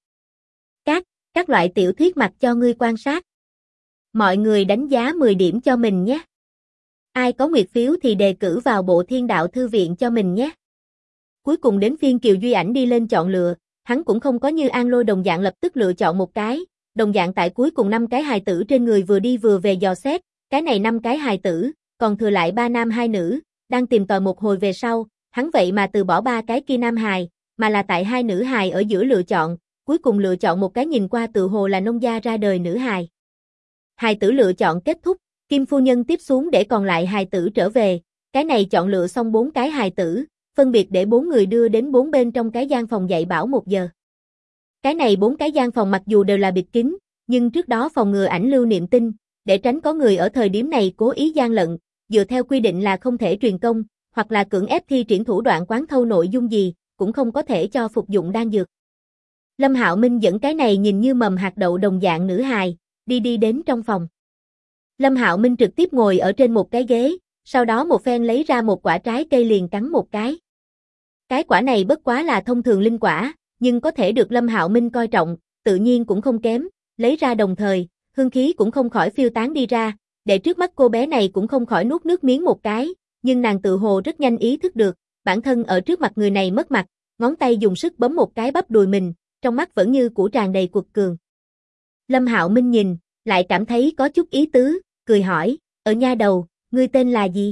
Các loại tiểu thuyết mặt cho ngươi quan sát. Mọi người đánh giá 10 điểm cho mình nhé. Ai có nguyệt phiếu thì đề cử vào bộ Thiên Đạo Thư Viện cho mình nhé. Cuối cùng đến phiên Kiều Duy Ảnh đi lên chọn lựa, hắn cũng không có như An Lôi đồng dạng lập tức lựa chọn một cái, đồng dạng tại cuối cùng 5 cái hài tử trên người vừa đi vừa về dò xét, cái này 5 cái hài tử, còn thừa lại 3 nam 2 nữ, đang tìm tòi một hồi về sau, hắn vậy mà từ bỏ 3 cái kia nam hài, mà là tại 2 nữ hài ở giữa lựa chọn, cuối cùng lựa chọn một cái nhìn qua tự hồ là nông gia ra đời nữ hài. Hài tử lựa chọn kết thúc, Kim phu nhân tiếp xuống để còn lại hài tử trở về, cái này chọn lựa xong 4 cái hài tử, phân biệt để 4 người đưa đến 4 bên trong cái gian phòng dạy bảo 1 giờ. Cái này 4 cái gian phòng mặc dù đều là bịt kín, nhưng trước đó phòng ngừa ảnh lưu niệm tin, để tránh có người ở thời điểm này cố ý gian lận, dựa theo quy định là không thể truyền công, hoặc là cưỡng ép thi triển thủ đoạn quán thâu nội dung gì, cũng không có thể cho phục dụng đan dược. Lâm Hạo Minh dẫn cái này nhìn như mầm hạt đậu đồng dạng nữ hài, đi đến trong phòng. Lâm Hạo Minh trực tiếp ngồi ở trên một cái ghế, sau đó một phen lấy ra một quả trái cây liền cắn một cái. Cái quả này bất quá là thông thường linh quả, nhưng có thể được Lâm Hạo Minh coi trọng, tự nhiên cũng không kém, lấy ra đồng thời, hương khí cũng không khỏi phiêu tán đi ra, để trước mắt cô bé này cũng không khỏi nuốt nước miếng một cái, nhưng nàng tự hồ rất nhanh ý thức được, bản thân ở trước mặt người này mất mặt, ngón tay dùng sức bấm một cái bắp đùi mình, trong mắt vẫn như cũ tràn đầy quật cường. Lâm Hạo Minh nhìn, lại cảm thấy có chút ý tứ, cười hỏi, ở nha đầu, ngươi tên là gì?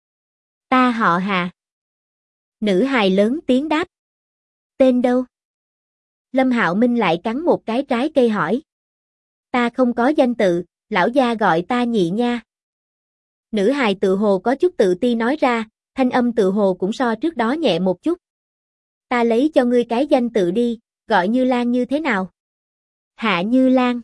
Ta họ Hà. Nữ hài lớn tiếng đáp. Tên đâu? Lâm Hạo Minh lại cắn một cái trái cây hỏi. Ta không có danh tự, lão gia gọi ta Nhị nha. Nữ hài tự hồ có chút tự ti nói ra, thanh âm tự hồ cũng so trước đó nhẹ một chút. Ta lấy cho ngươi cái danh tự đi, gọi Như Lan như thế nào? Hạ Như Lan.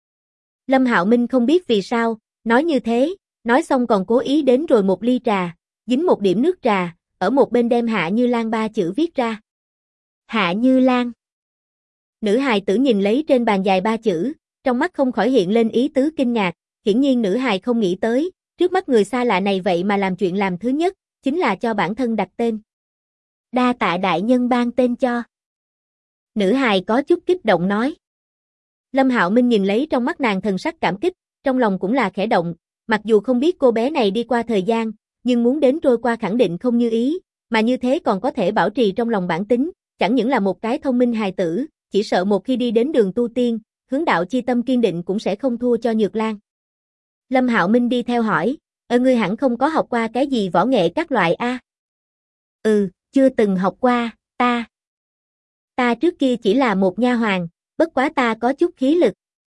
Lâm Hạo Minh không biết vì sao, nói như thế, nói xong còn cố ý đến rồi một ly trà, dính một điểm nước trà, ở một bên đem Hạ Như Lan 3 chữ viết ra. Hạ Như Lan. Nữ hài tử nhìn lấy trên bàn dài 3 chữ, trong mắt không khỏi hiện lên ý tứ kinh ngạc, hiển nhiên nữ hài không nghĩ tới, trước mắt người xa lạ này vậy mà làm chuyện làm thứ nhất, chính là cho bản thân đặt tên. Đa tạ đại nhân ban tên cho. Nữ hài có chút kích động nói. Lâm Hạo Minh nhìn lấy trong mắt nàng thần sắc cảm kích, trong lòng cũng là khẽ động, mặc dù không biết cô bé này đi qua thời gian, nhưng muốn đến trôi qua khẳng định không như ý, mà như thế còn có thể bảo trì trong lòng bản tính, chẳng những là một cái thông minh hài tử, chỉ sợ một khi đi đến đường tu tiên, hướng đạo chi tâm kiên định cũng sẽ không thua cho Nhược Lan. Lâm Hạo Minh đi theo hỏi, ngươi hẳn không có học qua cái gì võ nghệ các loại a? Chưa từng học qua, ta trước kia chỉ là một nha hoàn, bất quá ta có chút khí lực.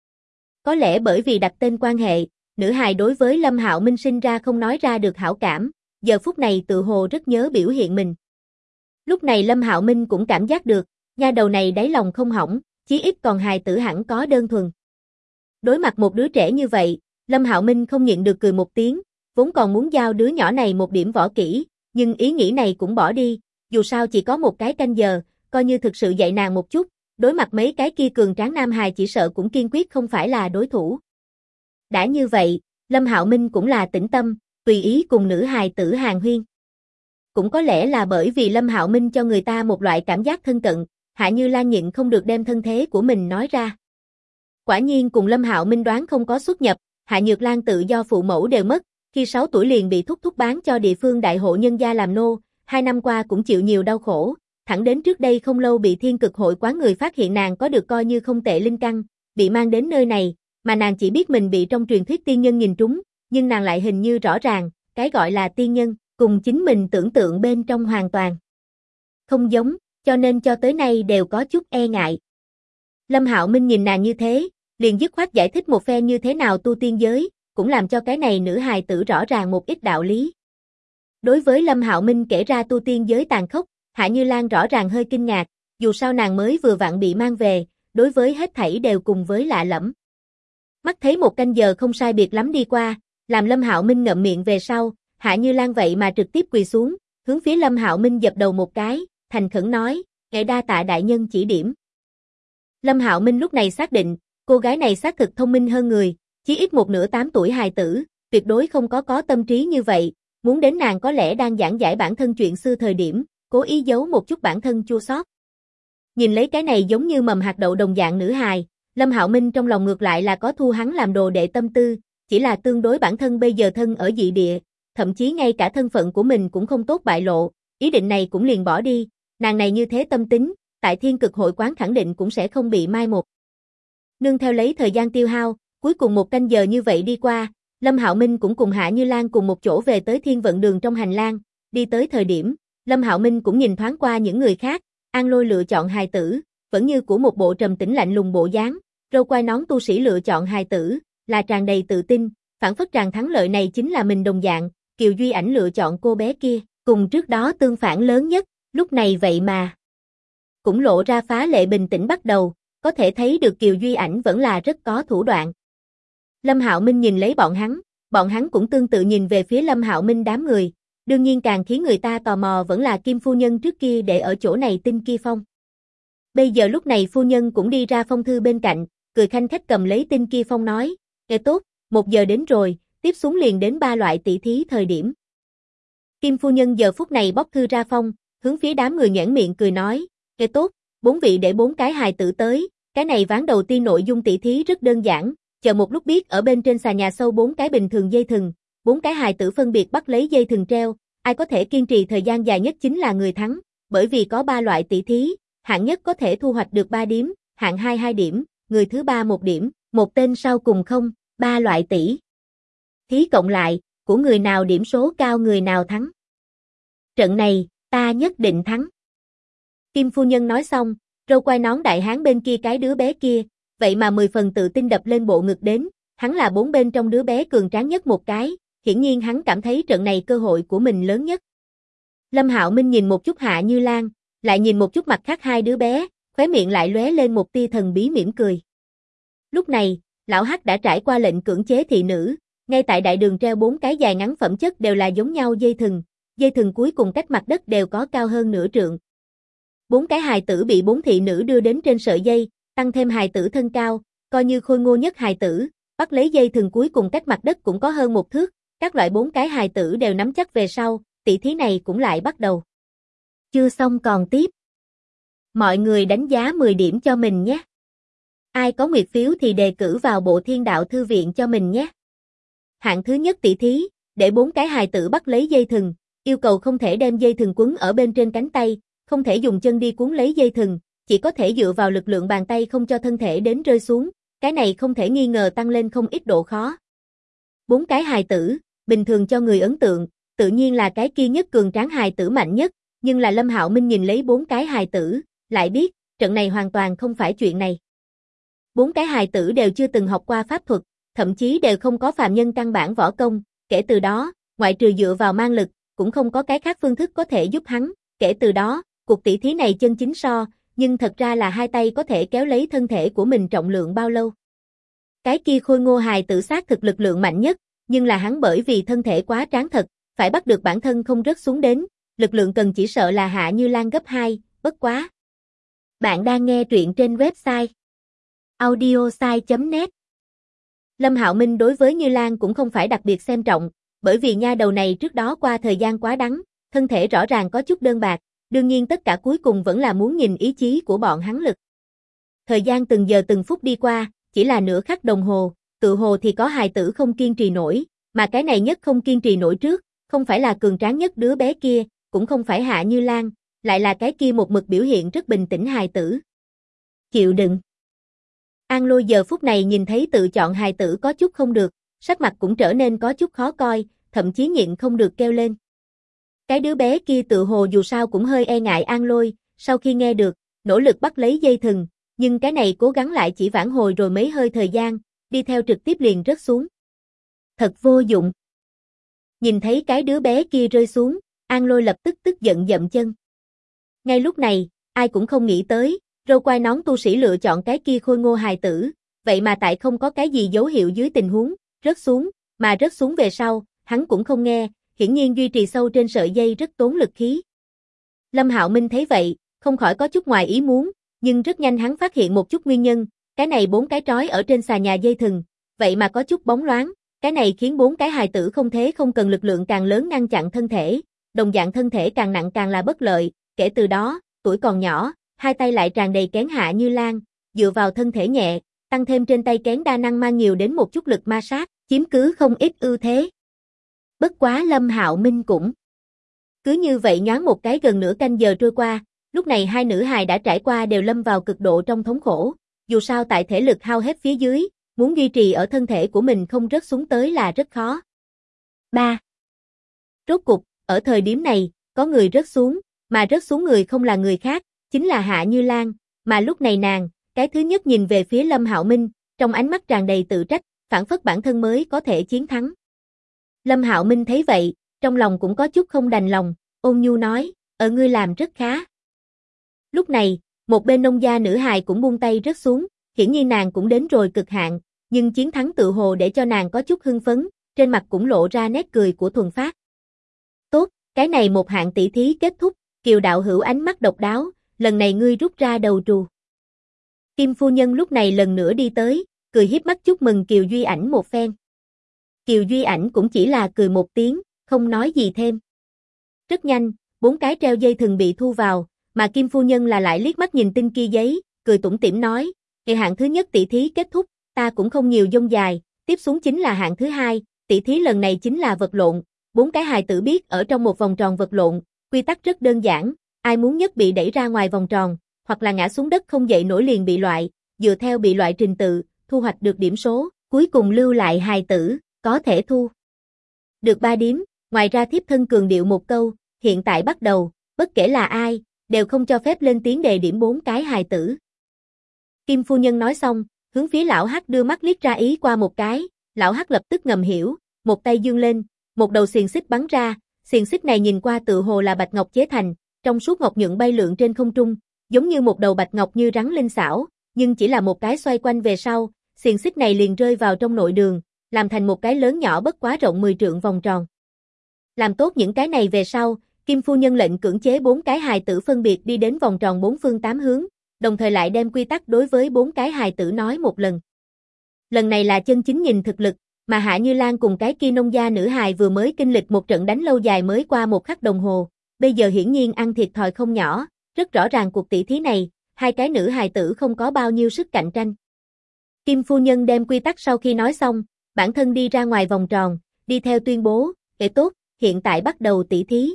Có lẽ bởi vì đặt tên quan hệ, nữ hài đối với Lâm Hạo Minh sinh ra không nói ra được hảo cảm, giờ phút này tự hồ rất nhớ biểu hiện mình. Lúc này Lâm Hạo Minh cũng cảm giác được, nha đầu này đáy lòng không hỏng, chí ít còn hài tử hẳn có đơn thuần. Đối mặt một đứa trẻ như vậy, Lâm Hạo Minh không nhịn được cười một tiếng, vốn còn muốn giao đứa nhỏ này một điểm võ kỹ, nhưng ý nghĩ này cũng bỏ đi, dù sao chỉ có một cái canh giờ, coi như thực sự dạy nàng một chút, đối mặt mấy cái kia cường tráng nam hài chỉ sợ cũng kiên quyết không phải là đối thủ. Đã như vậy, Lâm Hạo Minh cũng là tĩnh tâm, tùy ý cùng nữ hài tử hàn huyên. Cũng có lẽ là bởi vì Lâm Hạo Minh cho người ta một loại cảm giác thân cận, Hạ Như Lan nhịn không được đem thân thế của mình nói ra. Quả nhiên cùng Lâm Hạo Minh đoán không có xuất nhập, Hạ Nhược Lan tự do phụ mẫu đều mất, khi 6 tuổi liền bị thúc thúc bán cho địa phương đại hộ nhân gia làm nô, 2 năm qua cũng chịu nhiều đau khổ, thẳng đến trước đây không lâu bị Thiên Cực Hội quán người phát hiện nàng có được coi như không tệ linh căn, bị mang đến nơi này, mà nàng chỉ biết mình bị trong truyền thuyết tiên nhân nhìn trúng, nhưng nàng lại hình như rõ ràng, cái gọi là tiên nhân, cùng chính mình tưởng tượng bên trong hoàn toàn không giống, cho nên cho tới nay đều có chút e ngại. Lâm Hạo Minh nhìn nàng như thế, liền dứt khoát giải thích một phen như thế nào tu tiên giới, cũng làm cho cái này nữ hài tử rõ ràng một ít đạo lý. Đối với Lâm Hạo Minh kể ra tu tiên giới tàn khốc, Hạ Như Lan rõ ràng hơi kinh ngạc, dù sao nàng mới vừa vặn bị mang về, đối với hết thảy đều cùng với lạ lẫm. Mắt thấy một canh giờ không sai biệt lắm đi qua, làm Lâm Hạo Minh ngậm miệng về sau, Hạ Như Lan vậy mà trực tiếp quỳ xuống, hướng phía Lâm Hạo Minh dập đầu một cái, thành khẩn nói, "Ngài đa tạ đại nhân chỉ điểm." Lâm Hạo Minh lúc này xác định, cô gái này xác thực thông minh hơn người, chí ít một nửa 8 tuổi hài tử, tuyệt đối không có tâm trí như vậy, muốn đến nàng có lẽ đang giảng giải bản thân chuyện xưa thời điểm, cố ý giấu một chút bản thân chua xót. Nhìn lấy cái này giống như mầm hạt đậu đồng dạng nữ hài, Lâm Hạo Minh trong lòng ngược lại là có thu hắn làm đồ đệ tâm tư, chỉ là tương đối bản thân bây giờ thân ở dị địa, thậm chí ngay cả thân phận của mình cũng không tốt bại lộ, ý định này cũng liền bỏ đi, nàng này như thế tâm tính, tại Thiên Cực Hội quán khẳng định cũng sẽ không bị mai một. Nương theo lấy thời gian tiêu hao, cuối cùng một canh giờ như vậy đi qua, Lâm Hạo Minh cũng cùng Hạ Như Lan cùng một chỗ về tới Thiên Vận Đường trong hành lang, đi tới thời điểm, Lâm Hạo Minh cũng nhìn thoáng qua những người khác, An Lôi lựa chọn hài tử, vẫn như của một bộ trầm tĩnh lạnh lùng bộ dáng, râu quai nón tu sĩ lựa chọn hài tử, là tràn đầy tự tin, phản phất rằng thắng lợi này chính là mình đồng dạng, Kiều Duy Ảnh lựa chọn cô bé kia, cùng trước đó tương phản lớn nhất, lúc này vậy mà cũng lộ ra phá lệ bình tĩnh bắt đầu, có thể thấy được Kiều Duy Ảnh vẫn là rất có thủ đoạn. Lâm Hạo Minh nhìn lấy bọn hắn cũng tương tự nhìn về phía Lâm Hạo Minh đám người, đương nhiên càng khiến người ta tò mò vẫn là Kim phu nhân trước kia để ở chỗ này Tinh Kia Phong. Bây giờ lúc này phu nhân cũng đi ra phong thư bên cạnh, cười khanh khách cầm lấy Tinh Kia Phong nói, "Nghe tốt, 1 giờ đến rồi, tiếp xuống liền đến 3 loại tỷ thí thời điểm." Kim phu nhân giờ phút này bóc thư ra phong, hướng phía đám người nhoẻn miệng cười nói, "Nghe tốt, 4 vị để 4 cái hài tử tới, cái này ván đầu tiên nội dung tỷ thí rất đơn giản, chờ một lúc biết ở bên trên xà nhà sâu 4 cái bình thường dây thừng, 4 cái hài tử phân biệt bắt lấy dây thừng treo, ai có thể kiên trì thời gian dài nhất chính là người thắng, bởi vì có 3 loại tỷ thí, hạng nhất có thể thu hoạch được 3 điểm, hạng 2 2 điểm, người thứ 3 1 điểm, một tên sau cùng không, 3 loại tỷ thí cộng lại, của người nào điểm số cao người nào thắng. Trận này, ta nhất định thắng." Kim phu nhân nói xong, râu quai nón đại hán bên kia cái đứa bé kia, vậy mà 10 phần tự tin đập lên bộ ngực đến, hắn là 4 bên trong đứa bé cường tráng nhất một cái, hiển nhiên hắn cảm thấy trận này cơ hội của mình lớn nhất. Lâm Hạo Minh nhìn một chút Hạ Như Lan, lại nhìn một chút mặt khác 2 đứa bé, khóe miệng lại lóe lên một tia thần bí mỉm cười. Lúc này, lão Hắc đã trải qua lệnh cưỡng chế thị nữ, ngay tại đại đường treo 4 cái dài ngắn phẩm chất đều là giống nhau dây thừng cuối cùng cách mặt đất đều có cao hơn nửa trượng. 4 cái hài tử bị 4 thị nữ đưa đến trên sợi dây, tăng thêm hài tử thân cao, coi như khôi ngô nhất hài tử, bắt lấy dây thừng cuối cùng cách mặt đất cũng có hơn 1 thước, các loại 4 cái hài tử đều nắm chắc về sau, tỷ thí này cũng lại bắt đầu. Chưa xong còn tiếp. Mọi người đánh giá 10 điểm cho mình nhé. Ai có nguyệt phiếu thì đề cử vào Bộ Thiên Đạo Thư viện cho mình nhé. Hạng thứ nhất tỷ thí, để 4 cái hài tử bắt lấy dây thừng, yêu cầu không thể đem dây thừng quấn ở bên trên cánh tay, không thể dùng chân đi cuốn lấy dây thừng, chỉ có thể dựa vào lực lượng bàn tay không cho thân thể đến rơi xuống, cái này không thể nghi ngờ tăng lên không ít độ khó. 4 cái hài tử, bình thường cho người ấn tượng, tự nhiên là cái kia nhất cường tráng hài tử mạnh nhất, nhưng là Lâm Hạo Minh nhìn lấy 4 cái hài tử, lại biết, trận này hoàn toàn không phải chuyện này. 4 cái hài tử đều chưa từng học qua pháp thuật, thậm chí đều không có phàm nhân căn bản võ công, kể từ đó, ngoại trừ dựa vào mang lực, cũng không có cái khác phương thức có thể giúp hắn, kể từ đó, cuộc tỷ thí này chân chính so, nhưng thật ra là hai tay có thể kéo lấy thân thể của mình trọng lượng bao lâu. Cái kia khôi ngô hài tử xác thực lực lượng mạnh nhất, nhưng là hắn bởi vì thân thể quá tráng thật, phải bắt được bản thân không rớt xuống đến, lực lượng cần chỉ sợ là Hạ Như Lan gấp 2, bất quá. Bạn đang nghe truyện trên website audiosai.net. Lâm Hạo Minh đối với Như Lan cũng không phải đặc biệt xem trọng, bởi vì nha đầu này trước đó qua thời gian quá đắng, thân thể rõ ràng có chút đơn bạc, đương nhiên tất cả cuối cùng vẫn là muốn nhìn ý chí của bọn hắn lực. Thời gian từng giờ từng phút đi qua, chỉ là nửa khắc đồng hồ, tự hồ thì có hài tử không kiên trì nổi, mà cái này nhất không kiên trì nổi trước, không phải là cường tráng nhất đứa bé kia, cũng không phải Hạ Như Lan, lại là cái kia một mực biểu hiện rất bình tĩnh hài tử. Chịu đựng. An Lôi giờ phút này nhìn thấy tự chọn hài tử có chút không được, sắc mặt cũng trở nên có chút khó coi, thậm chí nhịn không được kêu lên. Cái đứa bé kia tự hồ dù sao cũng hơi e ngại An Lôi, sau khi nghe được, nỗ lực bắt lấy dây thừng, nhưng cái này cố gắng lại chỉ vãn hồi rồi mấy hơi thời gian, đi theo trực tiếp liền rớt xuống. Thật vô dụng. Nhìn thấy cái đứa bé kia rơi xuống, An Lôi lập tức tức giận dậm chân. Ngay lúc này, ai cũng không nghĩ tới, râu quai nón tu sĩ lựa chọn cái kia khôi ngô hài tử, vậy mà tại không có cái gì dấu hiệu dưới tình huống, rớt xuống, mà rớt xuống về sau, hắn cũng không nghe, hiển nhiên duy trì sâu trên sợi dây rất tốn lực khí. Lâm Hạo Minh thấy vậy, không khỏi có chút ngoài ý muốn, nhưng rất nhanh hắn phát hiện một chút nguyên nhân, cái này 4 cái trói ở trên xà nhà dây thừng, vậy mà có chút bóng loáng, cái này khiến 4 cái hài tử không thế không cần lực lượng càng lớn ngăn chặn thân thể, đồng dạng thân thể càng nặng càng là bất lợi, kể từ đó, tuổi còn nhỏ, hai tay lại tràn đầy kén Hạ Như Lan, dựa vào thân thể nhẹ, tăng thêm trên tay kén đa năng mang nhiều đến một chút lực ma sát, chiếm cứ không ít ưu thế. Bất quá Lâm Hạo Minh cũng cứ như vậy nhoáng một cái gần nửa canh giờ trôi qua, lúc này hai nữ hài đã trải qua đều lâm vào cực độ trong thống khổ, dù sao tại thể lực hao hết phía dưới, muốn duy trì ở thân thể của mình không rớt xuống tới là rất khó. 3. Rốt cục, ở thời điểm này, có người rớt xuống, mà rớt xuống người không là người khác, chính là Hạ Như Lan, mà lúc này nàng, cái thứ nhất nhìn về phía Lâm Hạo Minh, trong ánh mắt tràn đầy tự trách, phảng phất bản thân mới có thể chiến thắng. Lâm Hạo Minh thấy vậy, trong lòng cũng có chút không đành lòng, ôn nhu nói, ngươi làm rất khá. Lúc này, một bên nông gia nữ hài cũng buông tay rớt xuống, hiển nhiên nàng cũng đến rồi cực hạn, nhưng chiến thắng tự hồ để cho nàng có chút hưng phấn, trên mặt cũng lộ ra nét cười của thuần phát. Tốt, cái này một hạng tỷ thí kết thúc, Kiều đạo hữu ánh mắt độc đáo, lần này ngươi rút ra đầu trù. Kim phu nhân lúc này lần nữa đi tới, cười hiếp mắt chúc mừng Kiều Duy Ảnh một phen. Kiều Duy Ảnh cũng chỉ là cười một tiếng, không nói gì thêm. Rất nhanh, 4 cái treo dây thừng bị thu vào, mà Kim phu nhân là lại liếc mắt nhìn tinh kia giấy, cười tủm tỉm nói, ngày hạng thứ nhất tỷ thí kết thúc, ta cũng không nhiều dông dài, tiếp xuống chính là hạng thứ hai, tỷ thí lần này chính là vật lộn, 4 cái hài tử biết ở trong một vòng tròn vật lộn, quy tắc rất đơn giản, ai muốn nhất bị đẩy ra ngoài vòng tròn, hoặc là ngã xuống đất không dậy nổi liền bị loại, dựa theo bị loại trình tự, thu hoạch được điểm số, cuối cùng lưu lại hài tử, có thể thu được 3 điểm, ngoài ra thiếp thân cường điệu một câu, hiện tại bắt đầu, bất kể là ai, đều không cho phép lên tiếng đề điểm 4 cái hài tử. Kim phu nhân nói xong, hướng phía lão Hắc đưa mắt liếc ra ý qua một cái, lão Hắc lập tức ngầm hiểu, một tay dương lên, một đầu xiềng xích bắn ra, xiềng xích này nhìn qua tự hồ là bạch ngọc chế thành, trong suốt ngọc nhuận bay lượn trên không trung, giống như một đầu bạch ngọc như rắn linh xảo, nhưng chỉ là một cái xoay quanh về sau, xiềng xích này liền rơi vào trong nội đường, làm thành một cái lớn nhỏ bất quá rộng 10 trượng vòng tròn. Làm tốt những cái này về sau, Kim phu nhân lệnh cưỡng chế 4 cái hài tử phân biệt đi đến vòng tròn 4 phương 8 hướng, đồng thời lại đem quy tắc đối với 4 cái hài tử nói một lần. Lần này là chân chính nhìn thực lực, mà Hạ Như Lan cùng cái kia nông gia nữ hài vừa mới kinh lịch một trận đánh lâu dài mới qua một khắc đồng hồ, bây giờ hiển nhiên ăn thiệt thòi không nhỏ, rất rõ ràng cuộc tỷ thí này, hai cái nữ hài tử không có bao nhiêu sức cạnh tranh. Kim phu nhân đem quy tắc sau khi nói xong, bản thân đi ra ngoài vòng tròn, đi theo tuyên bố, tốt, hiện tại bắt đầu tỉ thí.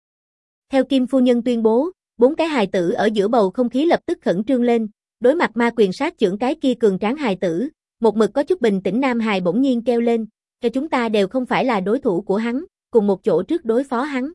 Theo Kim phu nhân tuyên bố, 4 cái hài tử ở giữa bầu không khí lập tức khẩn trương lên, đối mặt ma quyền sát chưởng cái kia cường tráng hài tử, một mực có chút bình tĩnh nam hài bỗng nhiên kêu lên, cho chúng ta đều không phải là đối thủ của hắn, cùng một chỗ trước đối phó hắn.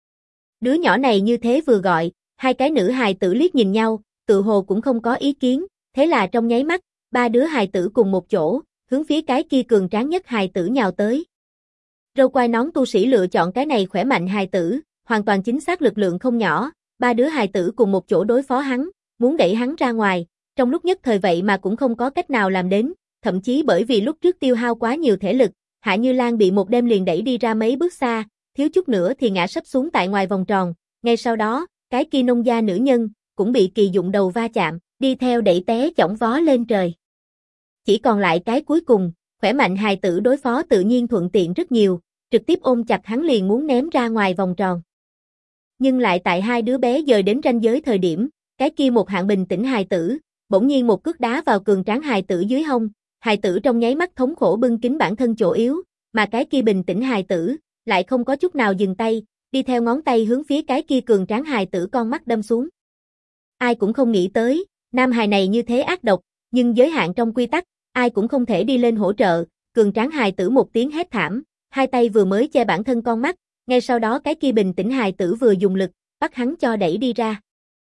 Đứa nhỏ này như thế vừa gọi, hai cái nữ hài tử liếc nhìn nhau, tự hồ cũng không có ý kiến, thế là trong nháy mắt, 3 đứa hài tử cùng một chỗ, hướng phía cái kia cường tráng nhất hài tử nhào tới. Râu quai nón tu sĩ lựa chọn cái này khỏe mạnh hài tử, hoàn toàn chính xác lực lượng không nhỏ, 3 đứa hài tử cùng một chỗ đối phó hắn, muốn đẩy hắn ra ngoài, trong lúc nhất thời vậy mà cũng không có cách nào làm đến, thậm chí bởi vì lúc trước tiêu hao quá nhiều thể lực, Hạ Như Lan bị một đêm liền đẩy đi ra mấy bước xa, thiếu chút nữa thì ngã sấp xuống tại ngoài vòng tròn, ngay sau đó, cái kia nông gia nữ nhân, cũng bị kỳ dụng đầu va chạm, đi theo đẩy té chỏng vó lên trời. Chỉ còn lại cái cuối cùng, khỏe mạnh hài tử đối phó tự nhiên thuận tiện rất nhiều, trực tiếp ôm chặt hắn liền muốn ném ra ngoài vòng tròn. Nhưng lại tại hai đứa bé dời đến ranh giới thời điểm, cái kia một hạng bình tĩnh hài tử, bỗng nhiên một cước đá vào cường tráng hài tử dưới hông, hài tử trong nháy mắt thống khổ bưng kín bản thân chỗ yếu, mà cái kia bình tĩnh hài tử, lại không có chút nào dừng tay, đi theo ngón tay hướng phía cái kia cường tráng hài tử con mắt đâm xuống. Ai cũng không nghĩ tới, nam hài này như thế ác độc, nhưng giới hạn trong quy tắc, ai cũng không thể đi lên hỗ trợ, cường tráng hài tử một tiếng hét thảm, hai tay vừa mới che bản thân con mắt, ngay sau đó cái kia bình tĩnh hài tử vừa dùng lực, bắt hắn cho đẩy đi ra.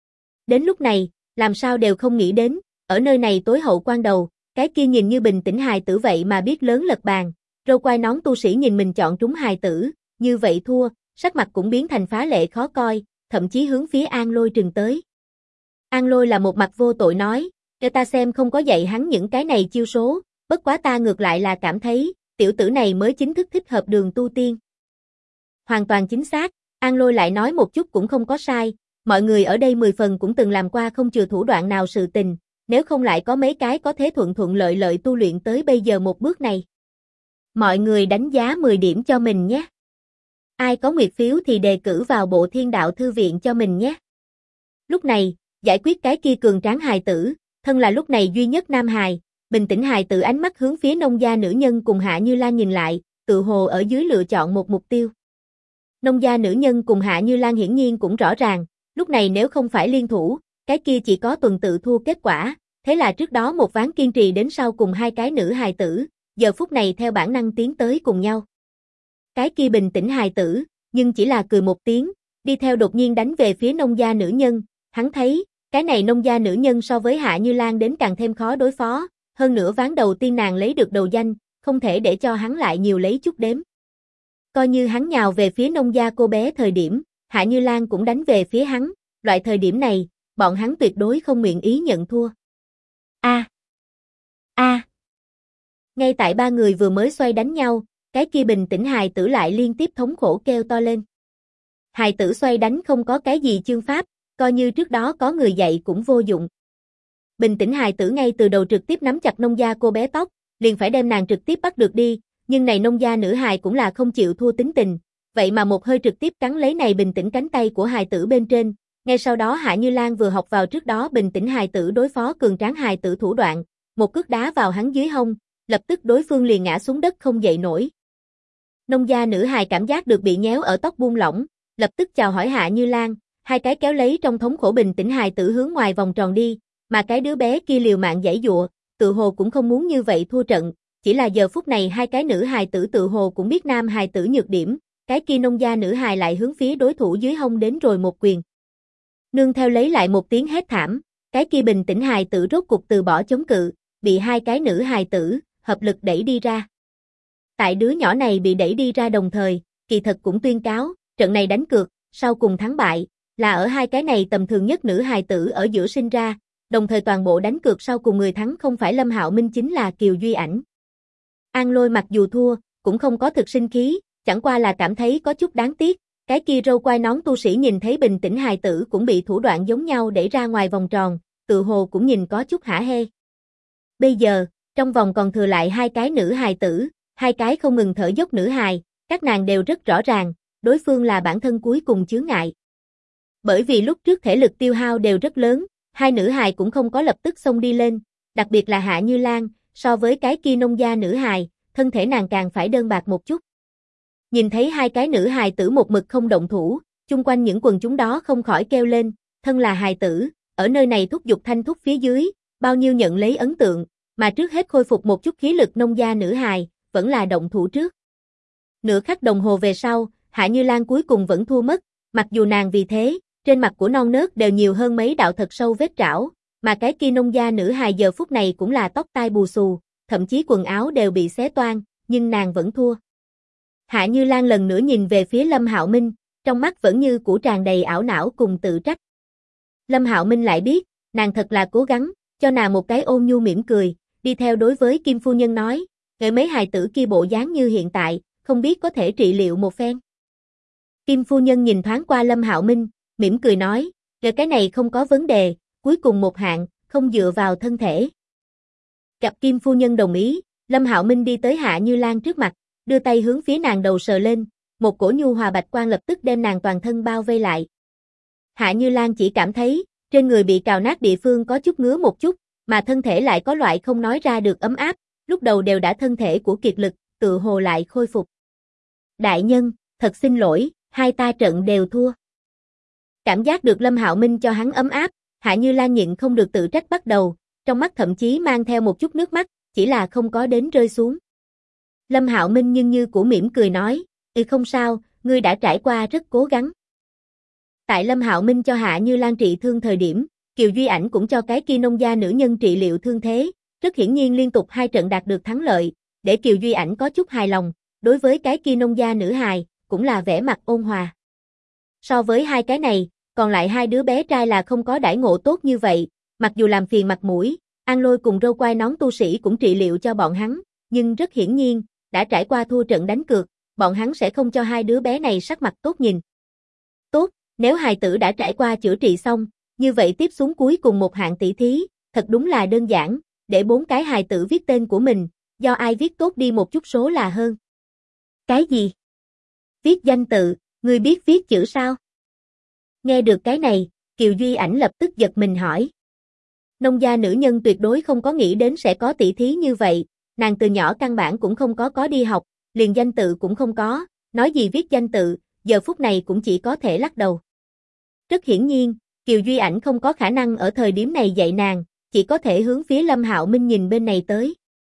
Đến lúc này, làm sao đều không nghĩ đến, ở nơi này tối hậu quan đầu, cái kia nhìn như bình tĩnh hài tử vậy mà biết lớn lật bàn, râu quai nón tu sĩ nhìn mình chọn trúng hài tử, như vậy thua, sắc mặt cũng biến thành phá lệ khó coi, thậm chí hướng phía An Lôi trừng tới. An Lôi là một mặt vô tội nói, cho ta xem không có dạy hắn những cái này chiêu số, bất quá ta ngược lại là cảm thấy, tiểu tử này mới chính thức thích hợp đường tu tiên. Hoàn toàn chính xác, An Lôi lại nói một chút cũng không có sai, mọi người ở đây 10 phần cũng từng làm qua không chừa thủ đoạn nào sự tình, nếu không lại có mấy cái có thế thuận thuận lợi lợi tu luyện tới bây giờ một bước này. Mọi người đánh giá 10 điểm cho mình nhé. Ai có nguyệt phiếu thì đề cử vào Bộ Thiên Đạo Thư Viện cho mình nhé. Lúc này, giải quyết cái kia cường tráng hài tử, thân là lúc này duy nhất nam hài, bình tĩnh hài tử ánh mắt hướng phía nông gia nữ nhân cùng Hạ Như Lan nhìn lại, tự hồ ở dưới lựa chọn một mục tiêu. Nông gia nữ nhân cùng Hạ Như Lan hiển nhiên cũng rõ ràng, lúc này nếu không phải liên thủ, cái kia chỉ có tuần tự thua kết quả, thế là trước đó một ván kiên trì đến sau cùng hai cái nữ hài tử, giờ phút này theo bản năng tiến tới cùng nhau. Cái kia bình tĩnh hài tử, nhưng chỉ là cười một tiếng, đi theo đột nhiên đánh về phía nông gia nữ nhân, hắn thấy, cái này nông gia nữ nhân so với Hạ Như Lan đến càng thêm khó đối phó, hơn nữa ván đầu tiên nàng lấy được đầu danh, không thể để cho hắn lại nhiều lấy chút đếm. Coi như hắn nhào về phía nông gia cô bé thời điểm, Hạ Như Lan cũng đánh về phía hắn, loại thời điểm này, bọn hắn tuyệt đối không nguyện ý nhận thua. Ngay tại ba người vừa mới xoay đánh nhau, cái kia bình tĩnh hài tử lại liên tiếp thống khổ kêu to lên. Hài tử xoay đánh không có cái gì chương pháp, coi như trước đó có người dạy cũng vô dụng. Bình tĩnh hài tử ngay từ đầu trực tiếp nắm chặt nông gia cô bé tóc, liền phải đem nàng trực tiếp bắt được đi, nhưng này nông gia nữ hài cũng là không chịu thua tính tình, vậy mà một hơi trực tiếp cắn lấy này bình tĩnh cánh tay của hài tử bên trên, ngay sau đó Hạ Như Lan vừa học vào trước đó bình tĩnh hài tử đối phó cường tráng hài tử thủ đoạn, một cước đá vào hắn dưới hông, lập tức đối phương liền ngã xuống đất không dậy nổi. Nông gia nữ hài cảm giác được bị nhéo ở tóc buông lỏng, lập tức chào hỏi Hạ Như Lan, hai cái kéo lấy trong thống khổ bình tĩnh hài tử hướng ngoài vòng tròn đi, mà cái đứa bé kia liều mạng giãy giụa, tự hồ cũng không muốn như vậy thua trận, chỉ là giờ phút này hai cái nữ hài tử tự hồ cũng biết nam hài tử nhược điểm, cái kia nông gia nữ hài lại hướng phía đối thủ dưới hông đến rồi một quyền. Nương theo lấy lại một tiếng hét thảm, cái kia bình tĩnh hài tử rốt cục từ bỏ chống cự, bị hai cái nữ hài tử hợp lực đẩy đi ra. Tại đứa nhỏ này bị đẩy đi ra đồng thời, kỳ thật cũng tuyên cáo, trận này đánh cược, sau cùng thắng bại, là ở hai cái này tầm thường nhất nữ hài tử ở giữa sinh ra, đồng thời toàn bộ đánh cược sau cùng người thắng không phải Lâm Hạo Minh chính là Kiều Duy Ảnh. An Lôi mặc dù thua, cũng không có thực sinh khí, chẳng qua là cảm thấy có chút đáng tiếc, cái kia râu quai nón tu sĩ nhìn thấy bình tĩnh hài tử cũng bị thủ đoạn giống nhau đẩy ra ngoài vòng tròn, tự hồ cũng nhìn có chút hả hê. Bây giờ, trong vòng còn thừa lại hai cái nữ hài tử, hai cái không ngừng thở dốc nữ hài, các nàng đều rất rõ ràng, đối phương là bản thân cuối cùng chướng ngại. Bởi vì lúc trước thể lực tiêu hao đều rất lớn, hai nữ hài cũng không có lập tức xông đi lên, đặc biệt là Hạ Như Lan, so với cái kia nông gia nữ hài, thân thể nàng càng phải đơn bạc một chút. Nhìn thấy hai cái nữ hài tử một mực không động thủ, chung quanh những quần chúng đó không khỏi kêu lên, thân là hài tử, ở nơi này thúc giục thanh thúc phía dưới, bao nhiêu nhận lấy ấn tượng, mà trước hết khôi phục một chút khí lực nông gia nữ hài, vẫn là động thủ trước. Nửa khắc đồng hồ về sau, Hạ Như Lan cuối cùng vẫn thua mất, mặc dù nàng vì thế, trên mặt của non nớt đều nhiều hơn mấy đạo thật sâu vết trảo, mà cái kia nông gia nữ hài giờ phút này cũng là tóc tai bù xù, thậm chí quần áo đều bị xé toang, nhưng nàng vẫn thua. Hạ Như Lan lần nữa nhìn về phía Lâm Hạo Minh, trong mắt vẫn như cũ tràn đầy ảo não cùng tự trách. Lâm Hạo Minh lại biết, nàng thật là cố gắng, cho nàng một cái ôn nhu mỉm cười, đi theo đối với Kim phu nhân nói, "Ngợi mấy hài tử kia bộ dáng như hiện tại, không biết có thể trị liệu một phen." Kim phu nhân nhìn thoáng qua Lâm Hạo Minh, mỉm cười nói, cái này không có vấn đề, cuối cùng một hạng, không dựa vào thân thể." Gặp Kim phu nhân đồng ý, Lâm Hạo Minh đi tới Hạ Như Lan trước mặt, đưa tay hướng phía nàng đầu sờ lên, một cổ nhu hòa bạch quang lập tức đem nàng toàn thân bao vây lại. Hạ Như Lan chỉ cảm thấy, trên người bị cào nát địa phương có chút ngứa một chút, mà thân thể lại có loại không nói ra được ấm áp, lúc đầu đều đã thân thể của kiệt lực, tự hồ lại khôi phục. "Đại nhân, thật xin lỗi, hai ta trận đều thua." Cảm giác được Lâm Hạo Minh cho hắn ấm áp, Hạ Như Lan nhịn không được tự trách bắt đầu, trong mắt thậm chí mang theo một chút nước mắt, chỉ là không có đến rơi xuống. Lâm Hạo Minh nhưng như cũ mỉm cười nói, không sao, ngươi đã trải qua rất cố gắng." Tại Lâm Hạo Minh cho Hạ Như Lan trị thương thời điểm, Kiều Duy Ảnh cũng cho cái kia nông gia nữ nhân trị liệu thương thế, rất hiển nhiên liên tục hai trận đạt được thắng lợi, để Kiều Duy Ảnh có chút hài lòng, đối với cái kia nông gia nữ hài, cũng là vẻ mặt ôn hòa. So với hai cái này, còn lại hai đứa bé trai là không có đãi ngộ tốt như vậy, mặc dù làm phiền mặt mũi, An Lôi cùng Râu Quai Nón tu sĩ cũng trị liệu cho bọn hắn, nhưng rất hiển nhiên, đã trải qua thua trận đánh cược, bọn hắn sẽ không cho hai đứa bé này sắc mặt tốt nhìn. Tốt, nếu hài tử đã trải qua chữa trị xong, như vậy tiếp xuống cuối cùng một hạng tỷ thí, thật đúng là đơn giản, để 4 cái hài tử viết tên của mình, do ai viết tốt đi một chút số là hơn. Cái gì? Viết danh tự, ngươi biết viết chữ sao? Nghe được cái này, Kiều Duy Ảnh lập tức giật mình hỏi. Nông gia nữ nhân tuyệt đối không có nghĩ đến sẽ có tỷ thí như vậy, nàng từ nhỏ căn bản cũng không có đi học, liền danh tự cũng không có, nói gì viết danh tự, giờ phút này cũng chỉ có thể lắc đầu. Rất hiển nhiên, Kiều Duy Ảnh không có khả năng ở thời điểm này dạy nàng, chỉ có thể hướng phía Lâm Hạo Minh nhìn bên này tới.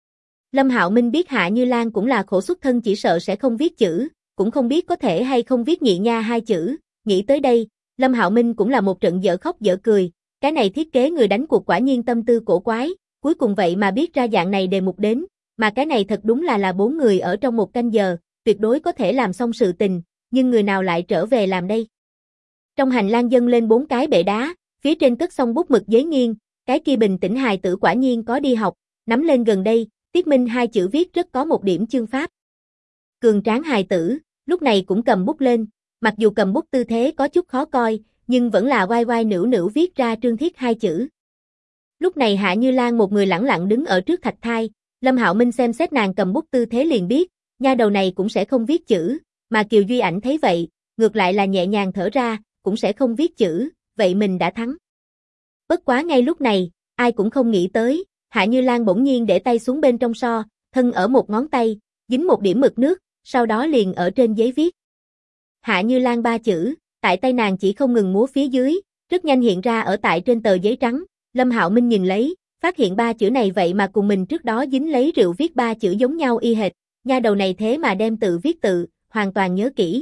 Lâm Hạo Minh biết Hạ Như Lan cũng là khổ xuất thân, chỉ sợ sẽ không viết chữ, cũng không biết có thể hay không viết nhị nha hai chữ, nghĩ tới đây, Lâm Hạo Minh cũng là một trận dở khóc dở cười, cái này thiết kế người đánh cuộc quả nhiên tâm tư cổ quái, cuối cùng vậy mà biết ra dạng này đề mục đến, mà cái này thật đúng là 4 người ở trong một canh giờ, tuyệt đối có thể làm xong sự tình, nhưng người nào lại trở về làm đây? Trong hành lang dâng lên 4 cái bệ đá, phía trên cất xong bút mực giấy nghiêng, cái kia bình tĩnh hài tử quả nhiên có đi học, nắm lên gần đây, Tiết Minh hai chữ viết rất có một điểm chương pháp. Cường tráng hài tử, lúc này cũng cầm bút lên, mặc dù cầm bút tư thế có chút khó coi, nhưng vẫn là oai oai nữu nữu viết ra Trương Thiết hai chữ. Lúc này Hạ Như Lan một người lẳng lặng đứng ở trước thạch thai, Lâm Hạo Minh xem xét nàng cầm bút tư thế liền biết, nha đầu này cũng sẽ không viết chữ, mà Kiều Duy Ảnh thấy vậy, ngược lại là nhẹ nhàng thở ra, cũng sẽ không viết chữ, vậy mình đã thắng. Bất quá ngay lúc này, ai cũng không nghĩ tới, Hạ Như Lan bỗng nhiên để tay xuống bên trong so, thân ở một ngón tay, dính một điểm mực nước, sau đó liền ở trên giấy viết. Hạ Như Lan 3 chữ, tại tay nàng chỉ không ngừng múa phía dưới, rất nhanh hiện ra ở tại trên tờ giấy trắng, Lâm Hạo Minh nhìn lấy, phát hiện 3 chữ này vậy mà cùng mình trước đó dính lấy rượu viết 3 chữ giống nhau y hệt, nha đầu này thế mà đem tự viết tự, hoàn toàn nhớ kỹ.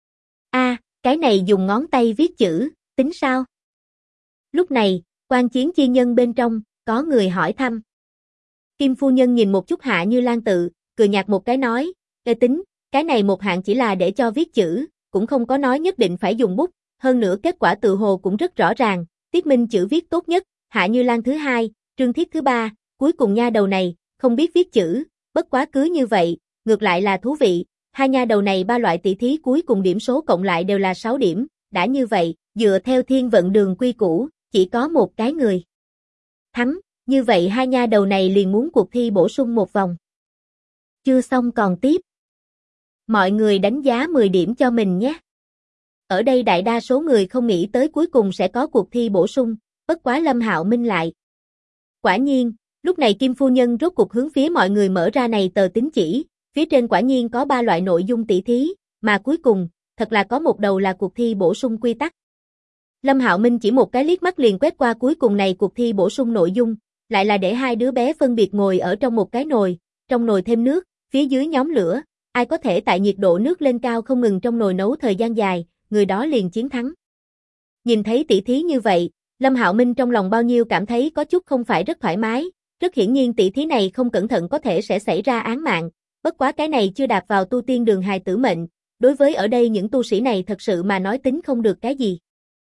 Cái này dùng ngón tay viết chữ, tính sao? Lúc này, quan chiến chi nhân bên trong, có người hỏi thăm. Kim phu nhân nhìn một chút Hạ Như Lan tự, cười nhạt một cái nói, tính, cái này một hạng chỉ là để cho viết chữ, cũng không có nói nhất định phải dùng bút, hơn nữa kết quả tự hồ cũng rất rõ ràng, Tiết Minh chữ viết tốt nhất, Hạ Như Lan thứ 2, Trương Thiết thứ 3, cuối cùng nha đầu này, không biết viết chữ, bất quá cứ như vậy, ngược lại là thú vị, hai nha đầu này 3 loại tỷ thí cuối cùng điểm số cộng lại đều là 6 điểm, đã như vậy, dựa theo thiên vận đường quy củ, chỉ có một cái người thắng, như vậy hai nha đầu này liền muốn cuộc thi bổ sung một vòng. Chưa xong còn tiếp. Mọi người đánh giá 10 điểm cho mình nhé. Ở đây đại đa số người không nghĩ tới cuối cùng sẽ có cuộc thi bổ sung, bất quá Lâm Hạo Minh lại. Quả nhiên, Lúc này Kim phu nhân rốt cục hướng phía mọi người mở ra này tờ tín chỉ, phía trên quả nhiên có 3 loại nội dung tỉ thí, mà cuối cùng, thật là có một đầu là cuộc thi bổ sung quy tắc. Lâm Hạo Minh chỉ một cái liếc mắt liền quét qua cuối cùng này cuộc thi bổ sung nội dung, lại là để hai đứa bé phân biệt ngồi ở trong một cái nồi, trong nồi thêm nước, phía dưới nhóm lửa, ai có thể tại nhiệt độ nước lên cao không ngừng trong nồi nấu thời gian dài, người đó liền chiến thắng. Nhìn thấy tỉ thí như vậy, Lâm Hạo Minh trong lòng bao nhiêu cảm thấy có chút không phải rất thoải mái, rất hiển nhiên tỉ thí này không cẩn thận có thể sẽ xảy ra án mạng, bất quá cái này chưa đạt vào tu tiên đường hài tử mệnh, đối với ở đây những tu sĩ này thật sự mà nói tính không được cái gì.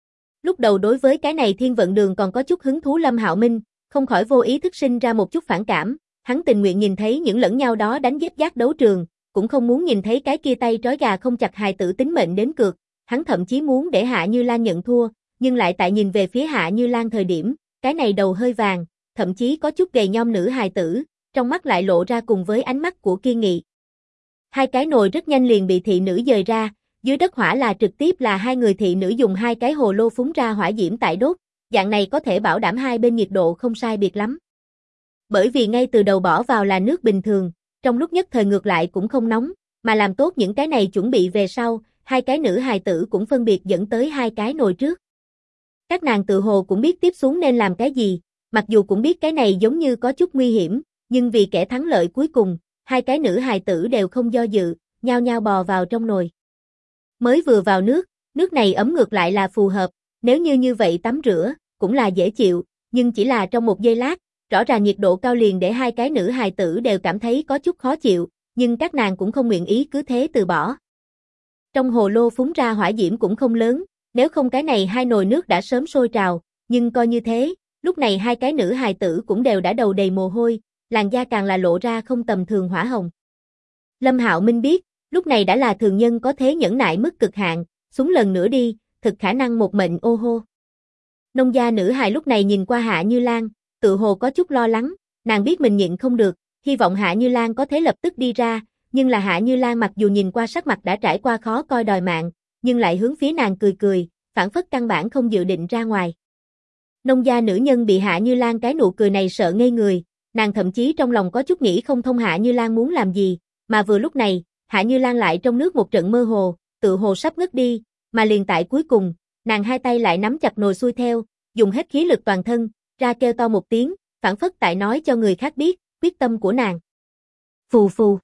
Lúc đầu đối với cái này thiên vận đường còn có chút hứng thú Lâm Hạo Minh, không khỏi vô ý thức sinh ra một chút phản cảm, hắn tình nguyện nhìn thấy những lẫn nhau đó đánh giáp giác đấu trường, cũng không muốn nhìn thấy cái kia tay trói gà không chặt hài tử tính mệnh đến cược, hắn thậm chí muốn để Hạ Như Lan nhận thua, nhưng lại tại nhìn về phía Hạ Như Lan thời điểm, cái này đầu hơi vàng, thậm chí có chút gầy nhom nữ hài tử, trong mắt lại lộ ra cùng với ánh mắt của kiên nghị. Hai cái nồi rất nhanh liền bị thị nữ dời ra, dưới đất hỏa là trực tiếp là hai người thị nữ dùng hai cái hồ lô phúng ra hỏa diễm tại đốt, dạng này có thể bảo đảm hai bên nhiệt độ không sai biệt lắm. Bởi vì ngay từ đầu bỏ vào là nước bình thường, trong lúc nhất thời ngược lại cũng không nóng, mà làm tốt những cái này chuẩn bị về sau, hai cái nữ hài tử cũng phân biệt dẫn tới hai cái nồi trước. Các nàng tự hồ cũng biết tiếp xuống nên làm cái gì, mặc dù cũng biết cái này giống như có chút nguy hiểm, nhưng vì kẻ thắng lợi cuối cùng, hai cái nữ hài tử đều không do dự, nhao nhao bò vào trong nồi. Mới vừa vào nước này ấm ngược lại là phù hợp, nếu như vậy tắm rửa, cũng là dễ chịu, nhưng chỉ là trong một giây lát, rõ ràng nhiệt độ cao liền để hai cái nữ hài tử đều cảm thấy có chút khó chịu, nhưng các nàng cũng không nguyện ý cứ thế từ bỏ. Trong hồ lô phúng ra hỏa diễm cũng không lớn, nếu không cái này hai nồi nước đã sớm sôi trào, nhưng coi như thế, lúc này hai cái nữ hài tử cũng đều đã đầu đầy mồ hôi, làn da càng là lộ ra không tầm thường hỏa hồng. Lâm Hạo Minh biết, lúc này đã là thường nhân có thế nhẫn nại mức cực hạn, xuống lần nữa đi, thực khả năng một mệnh ô hô. Nông gia nữ hài lúc này nhìn qua Hạ Như Lan, tự hồ có chút lo lắng, nàng biết mình nhịn không được, hy vọng Hạ Như Lan có thể lập tức đi ra, nhưng là Hạ Như Lan mặc dù nhìn qua sắc mặt đã trải qua khó coi đòi mạng, nhưng lại hướng phía nàng cười cười, phản phất căn bản không dự định ra ngoài. Nông gia nữ nhân bị Hạ Như Lan cái nụ cười này sợ ngây người, nàng thậm chí trong lòng có chút nghĩ không thông Hạ Như Lan muốn làm gì, mà vừa lúc này, Hạ Như Lan lại trong nước một trận mơ hồ, tự hồ sắp ngất đi, mà liền tại cuối cùng, nàng hai tay lại nắm chặt nồi xuôi theo, dùng hết khí lực toàn thân, ra kêu to một tiếng, phản phất tại nói cho người khác biết, quyết tâm của nàng. Phù phù.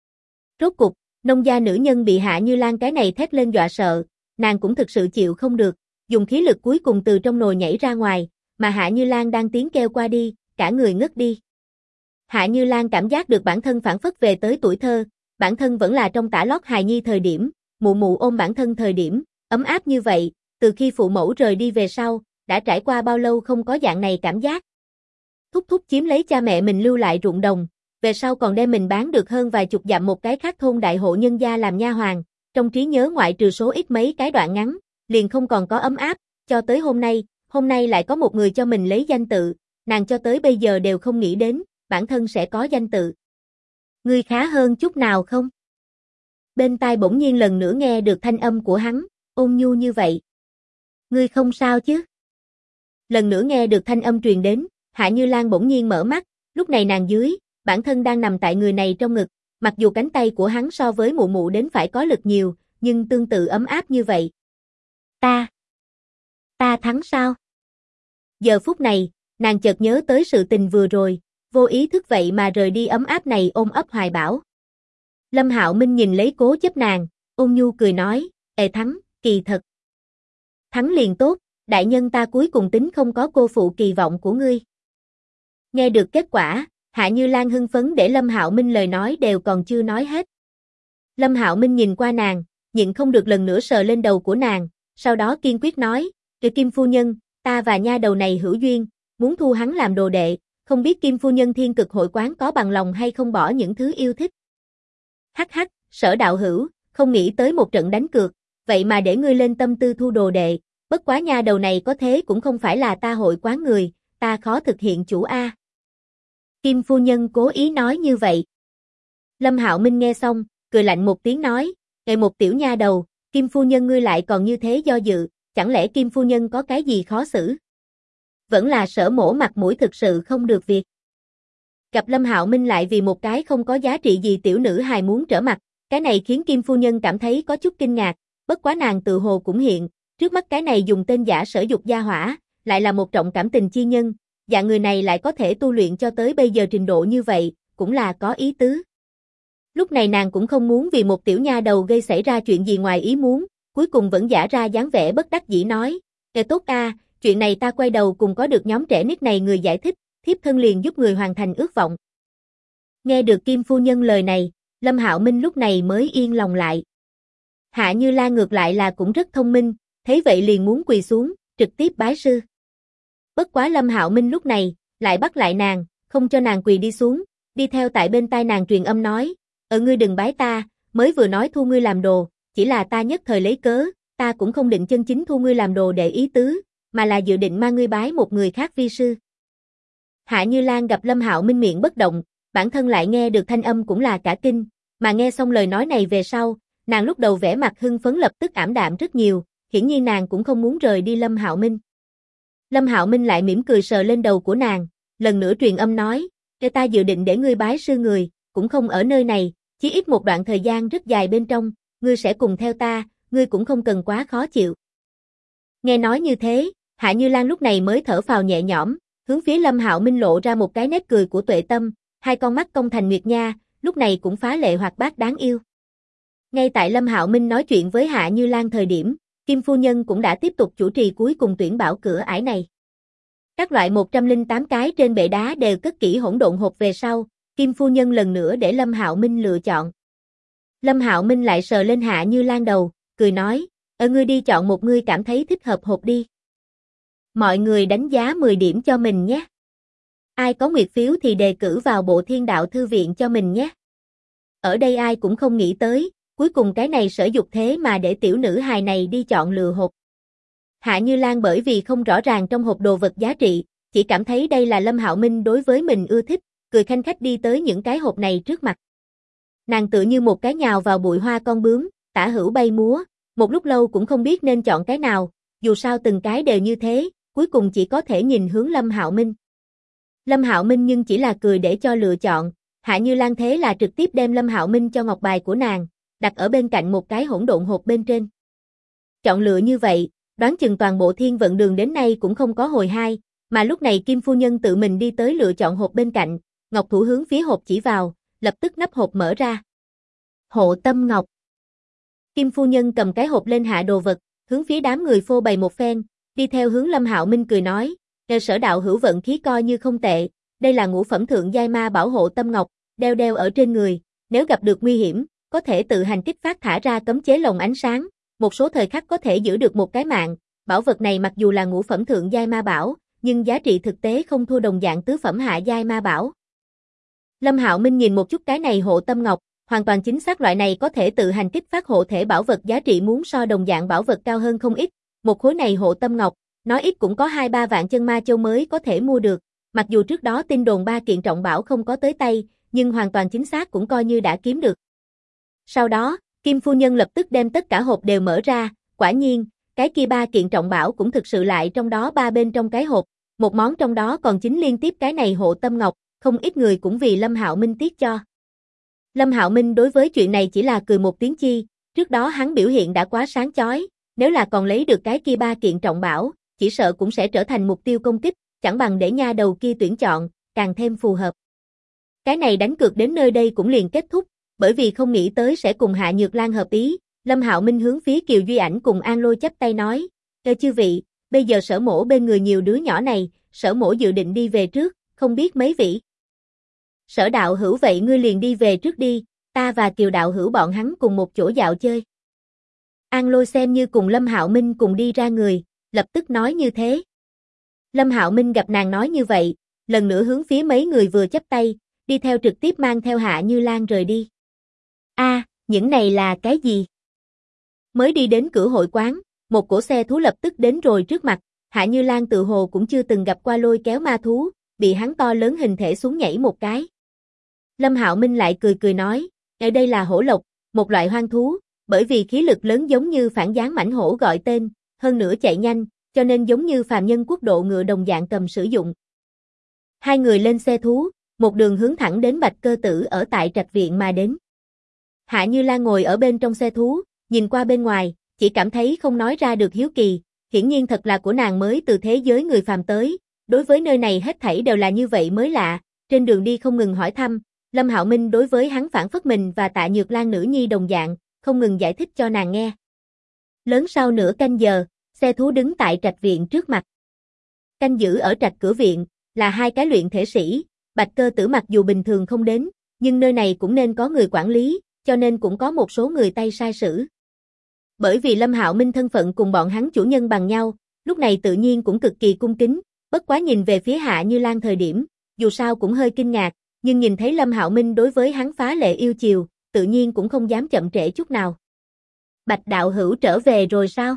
Rốt cục, nông gia nữ nhân bị Hạ Như Lan cái này thét lên dọa sợ, nàng cũng thực sự chịu không được, dùng khí lực cuối cùng từ trong nồi nhảy ra ngoài, mà Hạ Như Lan đang tiến kêu qua đi, cả người ngất đi. Hạ Như Lan cảm giác được bản thân phản phất về tới tuổi thơ, bản thân vẫn là trong tã lót hài nhi thời điểm, mụ mụ ôm bản thân thời điểm, ấm áp như vậy, từ khi phụ mẫu rời đi về sau, đã trải qua bao lâu không có dạng này cảm giác. Thúc thúc chiếm lấy cha mẹ mình lưu lại ruộng đồng, về sau còn đem mình bán được hơn vài chục dặm một cái khác thôn đại hộ nhân gia làm nha hoàn, trong trí nhớ ngoại trừ số ít mấy cái đoạn ngắn, liền không còn có ấm áp, cho tới hôm nay lại có một người cho mình lấy danh tự, nàng cho tới bây giờ đều không nghĩ đến, bản thân sẽ có danh tự. Ngươi khá hơn chút nào không? Bên tai bỗng nhiên lần nữa nghe được thanh âm của hắn, ôn nhu như vậy. Ngươi không sao chứ? Lần nữa nghe được thanh âm truyền đến, Hạ Như Lan bỗng nhiên mở mắt, lúc này nàng dưới, bản thân đang nằm tại người này trong ngực, mặc dù cánh tay của hắn so với mụ mụ đến phải có lực nhiều, nhưng tương tự ấm áp như vậy. Ta thắng sao? Giờ phút này, nàng chợt nhớ tới sự tình vừa rồi, vô ý thức vậy mà rời đi ấm áp này ôm ấp hoài bão. Lâm Hạo Minh nhìn lấy cố chấp nàng, ôn nhu cười nói, thắng, kỳ thật. Thắng liền tốt, đại nhân ta cuối cùng tính không có cô phụ kỳ vọng của ngươi. Nghe được kết quả, Hạ Như Lan hưng phấn để Lâm Hạo Minh lời nói đều còn chưa nói hết. Lâm Hạo Minh nhìn qua nàng, nhịn không được lần nữa sờ lên đầu của nàng, sau đó kiên quyết nói, Kim phu nhân, ta và nha đầu này hữu duyên, muốn thu hắn làm đồ đệ, không biết Kim phu nhân Thiên Cực hội quán có bằng lòng hay không bỏ những thứ yêu thích. Hắc hắc, Sở đạo hữu, không nghĩ tới một trận đánh cược, vậy mà để ngươi lên tâm tư thu đồ đệ, bất quá nha đầu này có thế cũng không phải là ta hội quán người, ta khó thực hiện chủ a. Kim phu nhân cố ý nói như vậy. Lâm Hạo Minh nghe xong, cười lạnh một tiếng nói, một tiểu nha đầu, Kim phu nhân ngươi lại còn như thế do dự, chẳng lẽ Kim phu nhân có cái gì khó xử? Vẫn là Sở mỗ mặt mũi thực sự không được việc. Gặp Lâm Hạo Minh lại vì một cái không có giá trị gì tiểu nữ hài muốn trở mặt, cái này khiến Kim phu nhân cảm thấy có chút kinh ngạc, bất quá nàng tự hồ cũng hiện, trước mắt cái này dùng tên giả Sở Dục gia hỏa, lại là một trọng cảm tình chi nhân, dạng người này lại có thể tu luyện cho tới bây giờ trình độ như vậy, cũng là có ý tứ. Lúc này nàng cũng không muốn vì một tiểu nha đầu gây xảy ra chuyện gì ngoài ý muốn, cuối cùng vẫn giả ra dáng vẻ bất đắc dĩ nói, tốt a, chuyện này ta quay đầu cùng có được nhóm trẻ nít này người giải thích, thiếp thân liền giúp người hoàn thành ước vọng. Nghe được Kim phu nhân lời này, Lâm Hạo Minh lúc này mới yên lòng lại. Hạ Như Lan ngược lại là cũng rất thông minh, thấy vậy liền muốn quỳ xuống, trực tiếp bái sư. Bất quá Lâm Hạo Minh lúc này, lại bắt lại nàng, không cho nàng quỳ đi xuống, đi theo tại bên tai nàng truyền âm nói, ngươi đừng bái ta, mới vừa nói thu ngươi làm đồ, chỉ là ta nhất thời lấy cớ, ta cũng không định chân chính thu ngươi làm đồ để ý tứ, mà là dự định mang ngươi bái một người khác vi sư. Hạ Như Lan gặp Lâm Hạo Minh miệng bất động, bản thân lại nghe được thanh âm cũng là cả kinh, mà nghe xong lời nói này về sau, nàng lúc đầu vẻ mặt hưng phấn lập tức ảm đạm rất nhiều, hiển nhiên nàng cũng không muốn rời đi Lâm Hạo Minh. Lâm Hạo Minh lại mỉm cười sờ lên đầu của nàng, lần nữa truyền âm nói, ta dự định để ngươi bái sư người, cũng không ở nơi này, chỉ ít một đoạn thời gian rất dài bên trong, ngươi sẽ cùng theo ta, ngươi cũng không cần quá khó chịu. Nghe nói như thế, Hạ Như Lan lúc này mới thở phào nhẹ nhõm, hướng phía Lâm Hạo Minh lộ ra một cái nét cười của tuệ tâm, hai con mắt cong thành nguyệt nha, lúc này cũng phá lệ hoạt bát đáng yêu. Ngay tại Lâm Hạo Minh nói chuyện với Hạ Như Lan thời điểm, Kim phu nhân cũng đã tiếp tục chủ trì cuối cùng tuyển bảo cửa ải này. Các loại 108 cái trên bệ đá đều cất kỹ hỗn độn hộp về sau, Kim phu nhân lần nữa để Lâm Hạo Minh lựa chọn. Lâm Hạo Minh lại sờ lên Hạ Như Lan đầu, cười nói, ngươi đi chọn một ngươi cảm thấy thích hợp hộp đi. Mọi người đánh giá 10 điểm cho mình nhé. Ai có nguyệt phiếu thì đề cử vào Bộ Thiên Đạo Thư Viện cho mình nhé. Ở đây ai cũng không nghĩ tới, cuối cùng cái này Sở Dục thế mà để tiểu nữ hài này đi chọn lựa hộp. Hạ Như Lan bởi vì không rõ ràng trong hộp đồ vật giá trị, chỉ cảm thấy đây là Lâm Hạo Minh đối với mình ưa thích, cười khanh khách đi tới những cái hộp này trước mặt. Nàng tựa như một cái nhào vào bụi hoa con bướm, tả hữu bay múa, một lúc lâu cũng không biết nên chọn cái nào, dù sao từng cái đều như thế, cuối cùng chỉ có thể nhìn hướng Lâm Hạo Minh. Lâm Hạo Minh nhưng chỉ là cười để cho lựa chọn, Hạ Như Lan thế là trực tiếp đem Lâm Hạo Minh cho ngọc bài của nàng, đặt ở bên cạnh một cái hỗn độn hộp bên trên. Chọn lựa như vậy, đoán chừng toàn bộ Thiên Vận Đường đến nay cũng không có hồi hai, mà lúc này Kim phu nhân tự mình đi tới lựa chọn hộp bên cạnh, ngọc thủ hướng phía hộp chỉ vào, lập tức nắp hộp mở ra. Hộ tâm ngọc. Kim phu nhân cầm cái hộp lên hạ đồ vật, hướng phía đám người phô bày một phen, đi theo hướng Lâm Hạo Minh cười nói, Sở đạo hữu vận khí coi như không tệ, đây là ngũ phẩm thượng giai ma bảo hộ tâm ngọc, đeo ở trên người, nếu gặp được nguy hiểm, có thể tự hành kích phát thả ra cấm chế lồng ánh sáng, một số thời khắc có thể giữ được một cái mạng, bảo vật này mặc dù là ngũ phẩm thượng giai ma bảo, nhưng giá trị thực tế không thua đồng dạng tứ phẩm hạ giai ma bảo. Lâm Hạo Minh nhìn một chút cái này hộ tâm ngọc, hoàn toàn chính xác loại này có thể tự hành kích phát hộ thể bảo vật giá trị muốn so đồng dạng bảo vật cao hơn không ít, một khối này hộ tâm ngọc, nói ít cũng có 2-3 vạn chân ma châu mới có thể mua được, mặc dù trước đó tin đồn 3 kiện trọng bảo không có tới tay, nhưng hoàn toàn chính xác cũng coi như đã kiếm được. Sau đó, Kim phu nhân lập tức đem tất cả hộp đều mở ra, quả nhiên, cái kia 3 kiện trọng bảo cũng thực sự lại trong đó 3 bên trong cái hộp, một món trong đó còn chính liên tiếp cái này hộ tâm ngọc, không ít người cũng vì Lâm Hạo Minh tiếc cho. Lâm Hạo Minh đối với chuyện này chỉ là cười một tiếng chi, trước đó hắn biểu hiện đã quá sáng chói, nếu là còn lấy được cái kia 3 kiện trọng bảo, chỉ sợ cũng sẽ trở thành mục tiêu công kích, chẳng bằng để nha đầu kia tuyển chọn, càng thêm phù hợp. Cái này đánh cược đến nơi đây cũng liền kết thúc, bởi vì không nghĩ tới sẽ cùng Hạ Nhược Lan hợp ý, Lâm Hạo Minh hướng phía Kiều Duy Ảnh cùng An Lôi chắp tay nói, chư vị, bây giờ Sở mỗ bên người nhiều đứa nhỏ này, Sở mỗ dự định đi về trước, không biết mấy vị. Sở đạo hữu vậy ngươi liền đi về trước đi, ta và Kiều đạo hữu bọn hắn cùng một chỗ dạo chơi. An Lôi xem như cùng Lâm Hạo Minh cùng đi ra người, lập tức nói như thế. Lâm Hạo Minh gặp nàng nói như vậy, lần nữa hướng phía mấy người vừa chắp tay, đi theo trực tiếp mang theo Hạ Như Lan rời đi. Những này là cái gì? Mới đi đến cửa hội quán, một cỗ xe thú lập tức đến rồi trước mặt, Hạ Như Lan tự hồ cũng chưa từng gặp qua lôi kéo ma thú, bị hắn to lớn hình thể xuống nhảy một cái. Lâm Hạo Minh lại cười nói, ở đây là hổ lộc, một loại hoang thú, bởi vì khí lực lớn giống như phản gián mãnh hổ gọi tên, hơn nữa chạy nhanh, cho nên giống như phàm nhân quốc độ ngựa đồng dạng cầm sử dụng. Hai người lên xe thú, một đường hướng thẳng đến Bạch Cơ Tử ở tại trạch viện mà đến. Hạ Như Lan ngồi ở bên trong xe thú, nhìn qua bên ngoài, chỉ cảm thấy không nói ra được hiếu kỳ, hiển nhiên thật là của nàng mới từ thế giới người phàm tới, đối với nơi này hết thảy đều là như vậy mới lạ, trên đường đi không ngừng hỏi thăm, Lâm Hạo Minh đối với hắn phản phất mình và Tạ Nhược Lan nữ nhi đồng dạng, không ngừng giải thích cho nàng nghe. Lớn sau nửa canh giờ, xe thú đứng tại trạch viện trước mặt. Canh giữ ở trạch cửa viện, là hai cái luyện thể sĩ, Bạch Cơ Tử mặc dù bình thường không đến, nhưng nơi này cũng nên có người quản lý, cho nên cũng có một số người tay sai sử. Bởi vì Lâm Hạo Minh thân phận cùng bọn hắn chủ nhân bằng nhau, lúc này tự nhiên cũng cực kỳ cung kính, bất quá nhìn về phía Hạ Như Lan thời điểm, dù sao cũng hơi kinh ngạc, nhưng nhìn thấy Lâm Hạo Minh đối với hắn phá lệ yêu chiều, tự nhiên cũng không dám chậm trễ chút nào. Bạch đạo hữu trở về rồi sao?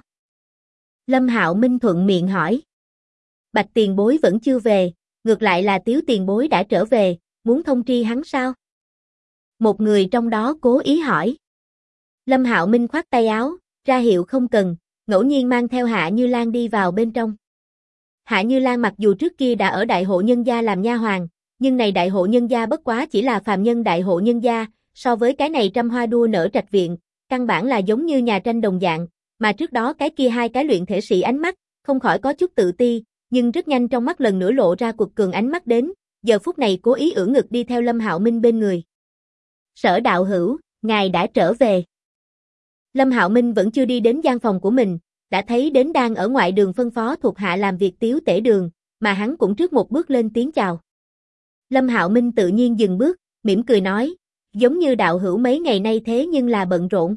Lâm Hạo Minh thuận miệng hỏi. Bạch tiền bối vẫn chưa về, ngược lại là Tiếu tiền bối đã trở về, muốn thông tri hắn sao? Một người trong đó cố ý hỏi. Lâm Hạo Minh khoát tay áo, ra hiệu không cần, ngẫu nhiên mang theo Hạ Như Lan đi vào bên trong. Hạ Như Lan mặc dù trước kia đã ở đại hộ nhân gia làm nha hoàn, nhưng này đại hộ nhân gia bất quá chỉ là phàm nhân đại hộ nhân gia, so với cái này trăm hoa đua nở trạch viện, căn bản là giống như nhà tranh đồng dạng, mà trước đó cái kia hai cái luyện thể sĩ ánh mắt, không khỏi có chút tự ti, nhưng rất nhanh trong mắt lần nữa lộ ra cuộc cường ánh mắt đến, giờ phút này cố ý ưỡn ngực đi theo Lâm Hạo Minh bên người. Sở đạo hữu, ngài đã trở về. Lâm Hạo Minh vẫn chưa đi đến gian phòng của mình, đã thấy đến đang ở ngoại đường phân phó thuộc hạ làm việc Tiếu Tể Đường, mà hắn cũng trước một bước lên tiếng chào. Lâm Hạo Minh tự nhiên dừng bước, mỉm cười nói, giống như đạo hữu mấy ngày nay thế nhưng là bận rộn.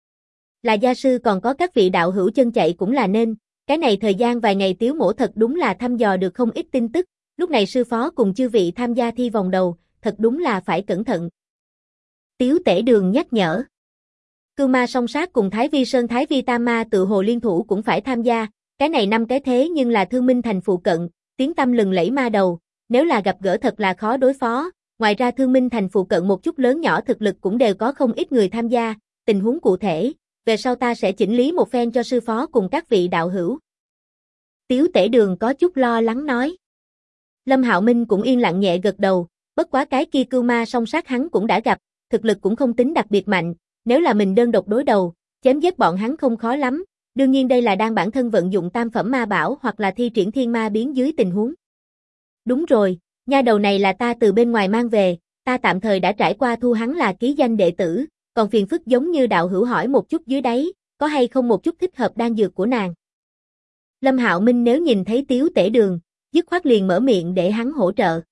Là gia sư còn có các vị đạo hữu chân chạy cũng là nên, cái này thời gian vài ngày Tiếu mỗ thật đúng là thăm dò được không ít tin tức, lúc này sư phó cùng chư vị tham gia thi vòng đầu, thật đúng là phải cẩn thận. Tiếu Tể Đường nhắc nhở. Cưu Ma Song Sát cùng Thái Vi Sơn Thái Vi Tam Ma tự hồ liên thủ cũng phải tham gia, cái này năm cái thế nhưng là Thương Minh Thành phụ cận, tiếng tăm lừng lẫy ma đầu, nếu là gặp gỡ thật là khó đối phó, ngoài ra Thương Minh Thành phụ cận một chút lớn nhỏ thực lực cũng đều có không ít người tham gia, tình huống cụ thể, về sau ta sẽ chỉnh lý một phen cho sư phó cùng các vị đạo hữu. Tiếu Tể Đường có chút lo lắng nói. Lâm Hạo Minh cũng yên lặng nhẹ gật đầu, bất quá cái kia Cưu Ma Song Sát hắn cũng đã gặp, thực lực cũng không tính đặc biệt mạnh, nếu là mình đơn độc đối đầu, chém giết bọn hắn không khó lắm, đương nhiên đây là đang bản thân vận dụng tam phẩm ma bảo hoặc là thi triển thiên ma biến dưới tình huống. Đúng rồi, nha đầu này là ta từ bên ngoài mang về, ta tạm thời đã trải qua thu hắn là ký danh đệ tử, còn phiền phức giống như đạo hữu hỏi một chút dưới đáy, có hay không một chút thích hợp đan dược của nàng. Lâm Hạo Minh nếu nhìn thấy Tiếu Tể Đường, dứt khoát liền mở miệng để hắn hỗ trợ.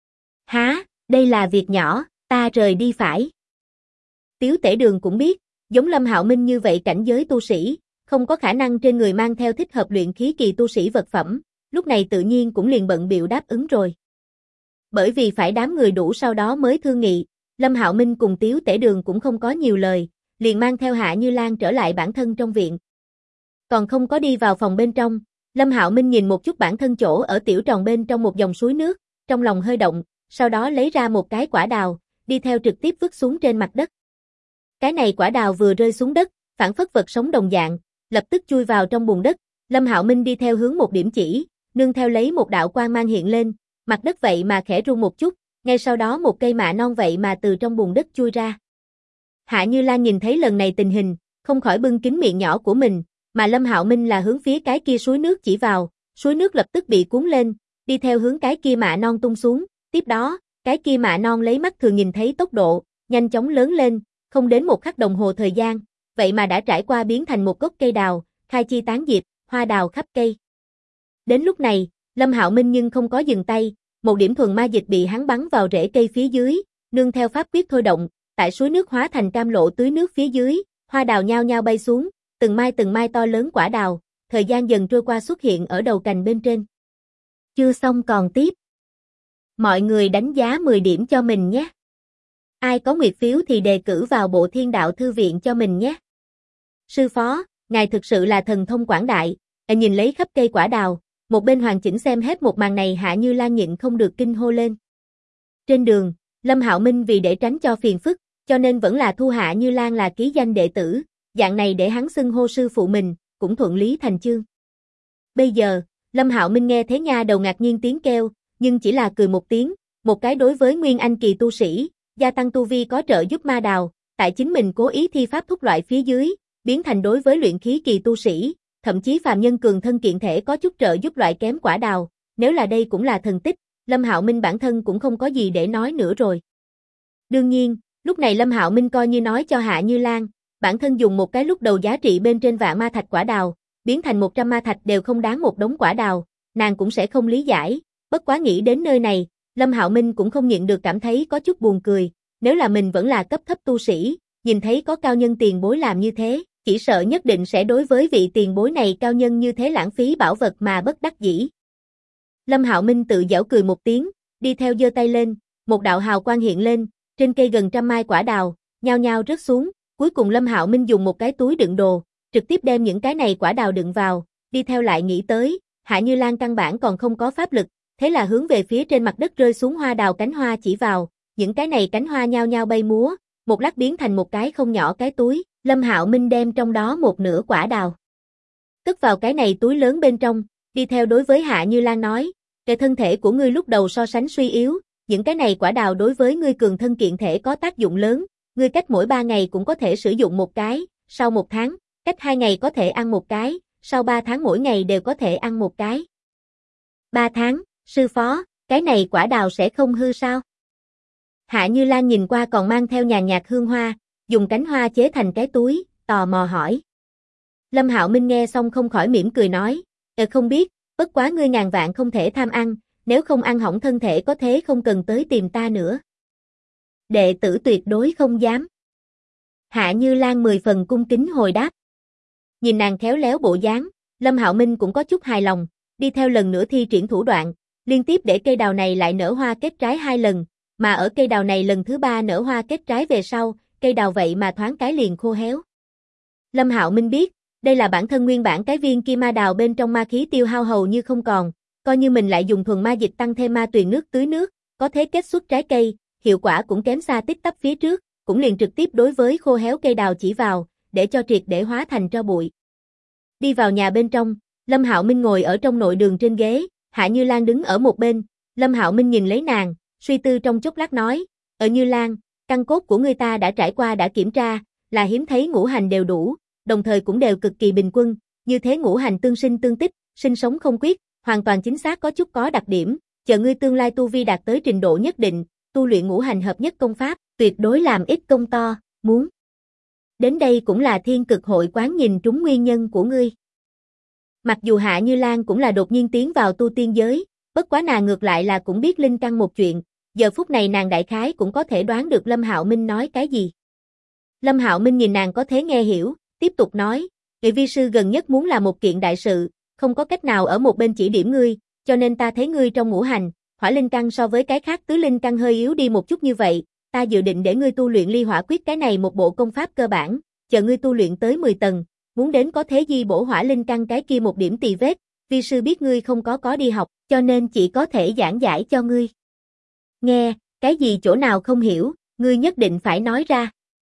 Há, đây là việc nhỏ, ta rời đi phải. Tiếu Tể Đường cũng biết, giống Lâm Hạo Minh như vậy cảnh giới tu sĩ, không có khả năng trên người mang theo thích hợp luyện khí kỳ tu sĩ vật phẩm, lúc này tự nhiên cũng liền bận bịu đáp ứng rồi. Bởi vì phải đám người đủ sau đó mới thương nghị, Lâm Hạo Minh cùng Tiếu Tể Đường cũng không có nhiều lời, liền mang theo Hạ Như Lan trở lại bản thân trong viện. Còn không có đi vào phòng bên trong, Lâm Hạo Minh nhìn một chút bản thân chỗ ở tiểu tròn bên trong một dòng suối nước, trong lòng hơi động, sau đó lấy ra một cái quả đào, đi theo trực tiếp vứt xuống trên mặt đất. Cái này quả đào vừa rơi xuống đất, phản phất vật sống đồng dạng, lập tức chui vào trong bùn đất, Lâm Hạo Minh đi theo hướng một điểm chỉ, nương theo lấy một đạo quang mang hiện lên, mặt đất vậy mà khẽ rung một chút, ngay sau đó một cây mạ non vậy mà từ trong bùn đất chui ra. Hạ Như Lan nhìn thấy lần này tình hình, không khỏi bưng kín miệng nhỏ của mình, mà Lâm Hạo Minh là hướng phía cái kia suối nước chỉ vào, suối nước lập tức bị cuốn lên, đi theo hướng cái kia mạ non tung xuống, tiếp đó, cái kia mạ non lấy mắt thường nhìn thấy tốc độ, nhanh chóng lớn lên, không đến một khắc đồng hồ thời gian, vậy mà đã trải qua biến thành một gốc cây đào, khai chi tán diệp, hoa đào khắp cây. Đến lúc này, Lâm Hạo Minh nhưng không có dừng tay, một điểm thuần ma dịch bị hắn bắn vào rễ cây phía dưới, nương theo pháp quyết thôi động, tại suối nước hóa thành cam lộ tưới nước phía dưới, hoa đào nhao nhao bay xuống, từng mai to lớn quả đào, thời gian dần trôi qua xuất hiện ở đầu cành bên trên. Chưa xong còn tiếp. Mọi người đánh giá 10 điểm cho mình nhé. Ai có nguyệt phiếu thì đề cử vào Bộ Thiên Đạo Thư Viện cho mình nhé. Sư phó, ngài thực sự là thần thông quảng đại, nhìn lấy khắp cây quả đào, một bên hoàn chỉnh xem hết một màn này Hạ Như Lan nhịn không được kinh hô lên. Trên đường, Lâm Hạo Minh vì để tránh cho phiền phức, cho nên vẫn là thu Hạ Như Lan là ký danh đệ tử, dạng này để hắn xưng hô sư phụ mình, cũng thuận lý thành chương. Bây giờ, Lâm Hạo Minh nghe thấy nha đầu ngạc nhiên tiếng kêu, nhưng chỉ là cười một tiếng, một cái đối với nguyên anh kỳ tu sĩ, gia tăng tu vi có trợ giúp ma đào, tại chính mình cố ý thi pháp thúc loại phía dưới, biến thành đối với luyện khí kỳ tu sĩ, thậm chí phàm nhân cường thân kiện thể có chút trợ giúp loại kém quả đào, nếu là đây cũng là thần tích, Lâm Hạo Minh bản thân cũng không có gì để nói nữa rồi. Đương nhiên, lúc này Lâm Hạo Minh coi như nói cho Hạ Như Lan, bản thân dùng một cái lúc đầu giá trị bên trên vạn ma thạch quả đào, biến thành 100 ma thạch đều không đáng một đống quả đào, nàng cũng sẽ không lý giải, bất quá nghĩ đến nơi này, Lâm Hạo Minh cũng không nhịn được cảm thấy có chút buồn cười, nếu là mình vẫn là cấp thấp tu sĩ, nhìn thấy có cao nhân tiền bối làm như thế, chỉ sợ nhất định sẽ đối với vị tiền bối này cao nhân như thế lãng phí bảo vật mà bất đắc dĩ. Lâm Hạo Minh tự giễu cười một tiếng, đi theo giơ tay lên, một đạo hào quang hiện lên, trên cây gần trăm mai quả đào, nhao nhao rớt xuống, cuối cùng Lâm Hạo Minh dùng một cái túi đựng đồ, trực tiếp đem những cái này quả đào đựng vào, đi theo lại nghĩ tới, Hạ Như Lan căn bản còn không có pháp lực, thế là hướng về phía trên mặt đất rơi xuống hoa đào cánh hoa chỉ vào, những cái này cánh hoa nhao nhao bay múa, một lát biến thành một cái không nhỏ cái túi, Lâm Hạo Minh đem trong đó một nửa quả đào cất vào cái này túi lớn bên trong, đi theo đối với Hạ Như Lan nói, cái thân thể của ngươi lúc đầu so sánh suy yếu, những cái này quả đào đối với ngươi cường thân kiện thể có tác dụng lớn, ngươi cách mỗi 3 ngày cũng có thể sử dụng một cái, sau 1 tháng, cách 2 ngày có thể ăn một cái, sau 3 tháng mỗi ngày đều có thể ăn một cái. 3 tháng, sư phó, cái này quả đào sẽ không hư sao? Hạ Như Lan nhìn qua còn mang theo nhàn nhạt hương hoa, dùng cánh hoa chế thành cái túi, tò mò hỏi. Lâm Hạo Minh nghe xong không khỏi mỉm cười nói, không biết, bất quá ngươi ngàn vạn không thể tham ăn, nếu không ăn hỏng thân thể có thế không cần tới tìm ta nữa. Đệ tử tuyệt đối không dám. Hạ Như Lan 10 phần cung kính hồi đáp. Nhìn nàng khéo léo bộ dáng, Lâm Hạo Minh cũng có chút hài lòng, đi theo lần nữa thi triển thủ đoạn, liên tiếp để cây đào này lại nở hoa kết trái 2 lần, mà ở cây đào này lần thứ 3 nở hoa kết trái về sau, cây đào vậy mà thoáng cái liền khô héo. Lâm Hạo Minh biết, đây là bản thân nguyên bản cái viên kim ma đào bên trong ma khí tiêu hao hầu như không còn, coi như mình lại dùng thuần ma dịch tăng thêm ma tuyền nước tưới nước, có thế kết xuất trái cây, hiệu quả cũng kém xa tích tắp phía trước, cũng liền trực tiếp đối với khô héo cây đào chỉ vào, để cho triệt để hóa thành tro bụi. Đi vào nhà bên trong, Lâm Hạo Minh ngồi ở trong nội đường trên ghế, Hạ Như Lan đứng ở một bên, Lâm Hạo Minh nhìn lấy nàng, suy tư trong chốc lát nói, ở Như Lan, căn cốt của ngươi ta đã trải qua đã kiểm tra, là hiếm thấy ngũ hành đều đủ, đồng thời cũng đều cực kỳ bình quân, như thế ngũ hành tương sinh tương tích, sinh sống không quyết, hoàn toàn chính xác có chút có đặc điểm, chờ ngươi tương lai tu vi đạt tới trình độ nhất định, tu luyện ngũ hành hợp nhất công pháp, tuyệt đối làm ít công to, muốn. Đến đây cũng là thiên cực hội quán nhìn trúng nguyên nhân của ngươi. Mặc dù Hạ Như Lan cũng là đột nhiên tiến vào tu tiên giới, bất quá nàng ngược lại là cũng biết linh căn một chuyện, giờ phút này nàng đại khái cũng có thể đoán được Lâm Hạo Minh nói cái gì. Lâm Hạo Minh nhìn nàng có thế nghe hiểu, tiếp tục nói, vị vi sư gần nhất muốn làm một kiện đại sự, không có cách nào ở một bên chỉ điểm ngươi, cho nên ta thấy ngươi trong ngũ hành, hỏa linh căn so với cái khác tứ linh căn hơi yếu đi một chút như vậy, ta dự định để ngươi tu luyện ly hỏa quyết cái này một bộ công pháp cơ bản, chờ ngươi tu luyện tới 10 tầng, muốn đến có thế di bổ hỏa linh căn cái kia một điểm tì vết, vi sư biết ngươi không có đi học, cho nên chỉ có thể giảng giải cho ngươi. Nghe, cái gì chỗ nào không hiểu, ngươi nhất định phải nói ra.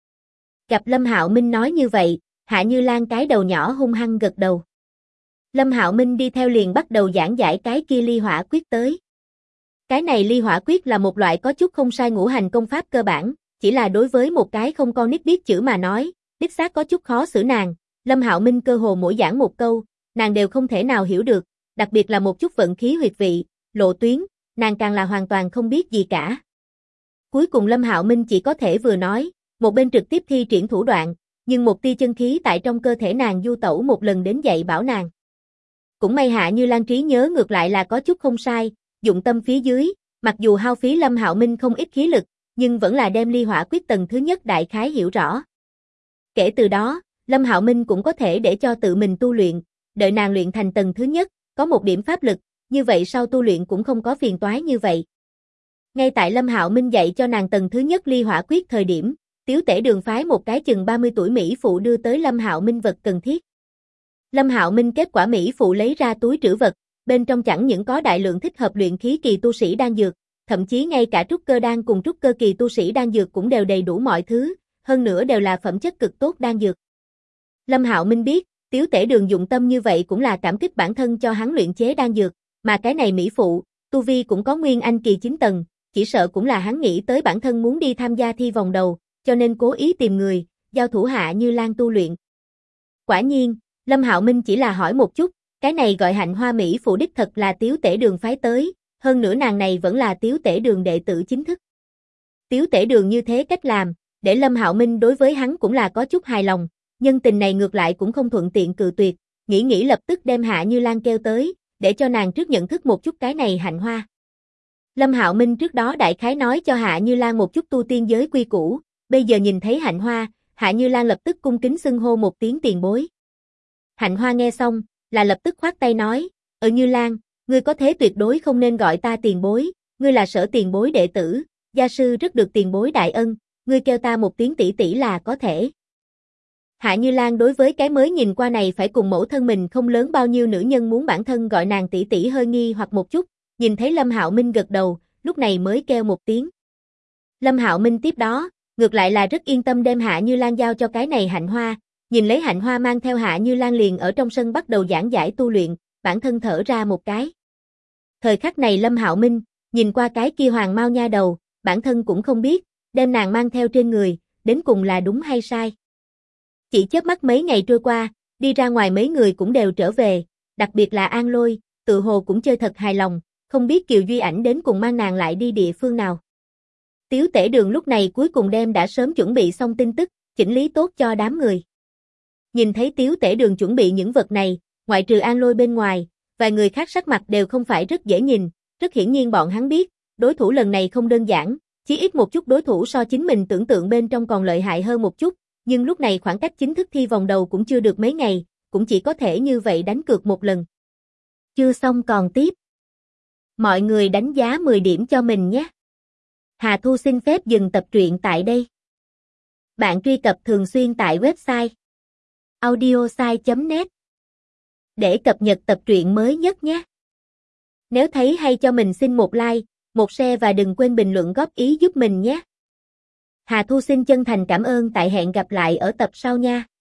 Gặp Lâm Hạo Minh nói như vậy, Hạ Như Lan cái đầu nhỏ hung hăng gật đầu. Lâm Hạo Minh đi theo liền bắt đầu giảng giải cái kia ly hỏa quyết tới. Cái này ly hỏa quyết là một loại có chút không sai ngũ hành công pháp cơ bản, chỉ là đối với một cái không con nít biết chữ mà nói, đích xác có chút khó xử nàng. Lâm Hạo Minh cơ hồ mỗi giảng một câu, nàng đều không thể nào hiểu được, đặc biệt là một chút vận khí huyệt vị, lộ tuyến, nàng càng là hoàn toàn không biết gì cả. Cuối cùng Lâm Hạo Minh chỉ có thể vừa nói, một bên trực tiếp thi triển thủ đoạn, nhưng một tia chân khí tại trong cơ thể nàng du tẩu một lần đến dạy bảo nàng. Cũng may Hạ Như Lan trí nhớ ngược lại là có chút không sai, dụng tâm phía dưới, mặc dù hao phí Lâm Hạo Minh không ít khí lực, nhưng vẫn là đem ly hỏa quyết tầng thứ nhất đại khái hiểu rõ. Kể từ đó, Lâm Hạo Minh cũng có thể để cho tự mình tu luyện, đợi nàng luyện thành tầng thứ nhất, có một điểm pháp lực, như vậy sau tu luyện cũng không có phiền toái như vậy. Ngay tại Lâm Hạo Minh dạy cho nàng tầng thứ nhất ly hỏa quyết thời điểm, Tiếu Tể Đường phái một cái chừng 30 tuổi mỹ phụ đưa tới Lâm Hạo Minh vật cần thiết. Lâm Hạo Minh kết quả mỹ phụ lấy ra túi trữ vật, bên trong chẳng những có đại lượng thích hợp luyện khí kỳ tu sĩ đan dược, thậm chí ngay cả trúc cơ đan cùng trúc cơ kỳ tu sĩ đan dược cũng đều đầy đủ mọi thứ, hơn nữa đều là phẩm chất cực tốt đan dược. Lâm Hạo Minh biết, Tiếu Tể Đường dụng tâm như vậy cũng là cảm kích bản thân cho hắn luyện chế đan dược, mà cái này mỹ phụ, tu vi cũng có nguyên anh kỳ 9 tầng, chỉ sợ cũng là hắn nghĩ tới bản thân muốn đi tham gia thi vòng đầu, cho nên cố ý tìm người, giao thủ Hạ Như Lan tu luyện. Quả nhiên, Lâm Hạo Minh chỉ là hỏi một chút, cái này gọi Hạnh Hoa Mỹ phụ đích thật là Tiếu Tể Đường phái tới, hơn nữa nàng này vẫn là Tiếu Tể Đường đệ tử chính thức. Tiếu Tể Đường như thế cách làm, để Lâm Hạo Minh đối với hắn cũng là có chút hài lòng, nhân tình này ngược lại cũng không thuận tiện cự tuyệt, nghĩ lập tức đem Hạ Như Lan kêu tới, để cho nàng trước nhận thức một chút cái này hạnh hoa. Lâm Hạo Minh trước đó đại khái nói cho Hạ Như Lan một chút tu tiên giới quy củ, bây giờ nhìn thấy hạnh hoa, Hạ Như Lan lập tức cung kính xưng hô một tiếng tiền bối. Hạnh hoa nghe xong, là lập tức khoát tay nói, Như Lan, ngươi có thế tuyệt đối không nên gọi ta tiền bối, ngươi là Sở tiền bối đệ tử, gia sư rất được tiền bối đại ân, ngươi kêu ta một tiếng tỷ tỷ là có thể. Hạ Như Lan đối với cái mới nhìn qua này phải cùng mẫu thân mình không lớn bao nhiêu nữ nhân muốn bản thân gọi nàng tỷ tỷ hơi nghi hoặc một chút, nhìn thấy Lâm Hạo Minh gật đầu, lúc này mới kêu một tiếng. Lâm Hạo Minh tiếp đó, ngược lại là rất yên tâm đem Hạ Như Lan giao cho cái này hạnh hoa, nhìn lấy hạnh hoa mang theo Hạ Như Lan liền ở trong sân bắt đầu giảng giải tu luyện, bản thân thở ra một cái. Thời khắc này Lâm Hạo Minh, nhìn qua cái kia hoàng mau nha đầu, bản thân cũng không biết, đem nàng mang theo trên người, đến cùng là đúng hay sai. Chỉ chớp mắt mấy ngày trôi qua, đi ra ngoài mấy người cũng đều trở về, đặc biệt là An Lôi, tự hồ cũng chơi thật hài lòng, không biết Kiều Duy Ảnh đến cùng mang nàng lại đi địa phương nào. Tiếu Tể Đường lúc này cuối cùng đem đã sớm chuẩn bị xong tin tức, chỉnh lý tốt cho đám người. Nhìn thấy Tiếu Tể Đường chuẩn bị những vật này, ngoại trừ An Lôi bên ngoài, vài người khác sắc mặt đều không phải rất dễ nhìn, rất hiển nhiên bọn hắn biết, đối thủ lần này không đơn giản, chí ít một chút đối thủ so chính mình tưởng tượng bên trong còn lợi hại hơn một chút, nhưng lúc này khoảng cách chính thức thi vòng đầu cũng chưa được mấy ngày, cũng chỉ có thể như vậy đánh cược một lần. Chưa xong còn tiếp. Mọi người đánh giá 10 điểm cho mình nhé. Hà Thu xin phép dừng tập truyện tại đây. Bạn truy cập thường xuyên tại website audiosai.net để cập nhật tập truyện mới nhất nhé. Nếu thấy hay cho mình xin một like, một share và đừng quên bình luận góp ý giúp mình nhé. Hà Thu xin chân thành cảm ơn, tại hẹn gặp lại ở tập sau nha.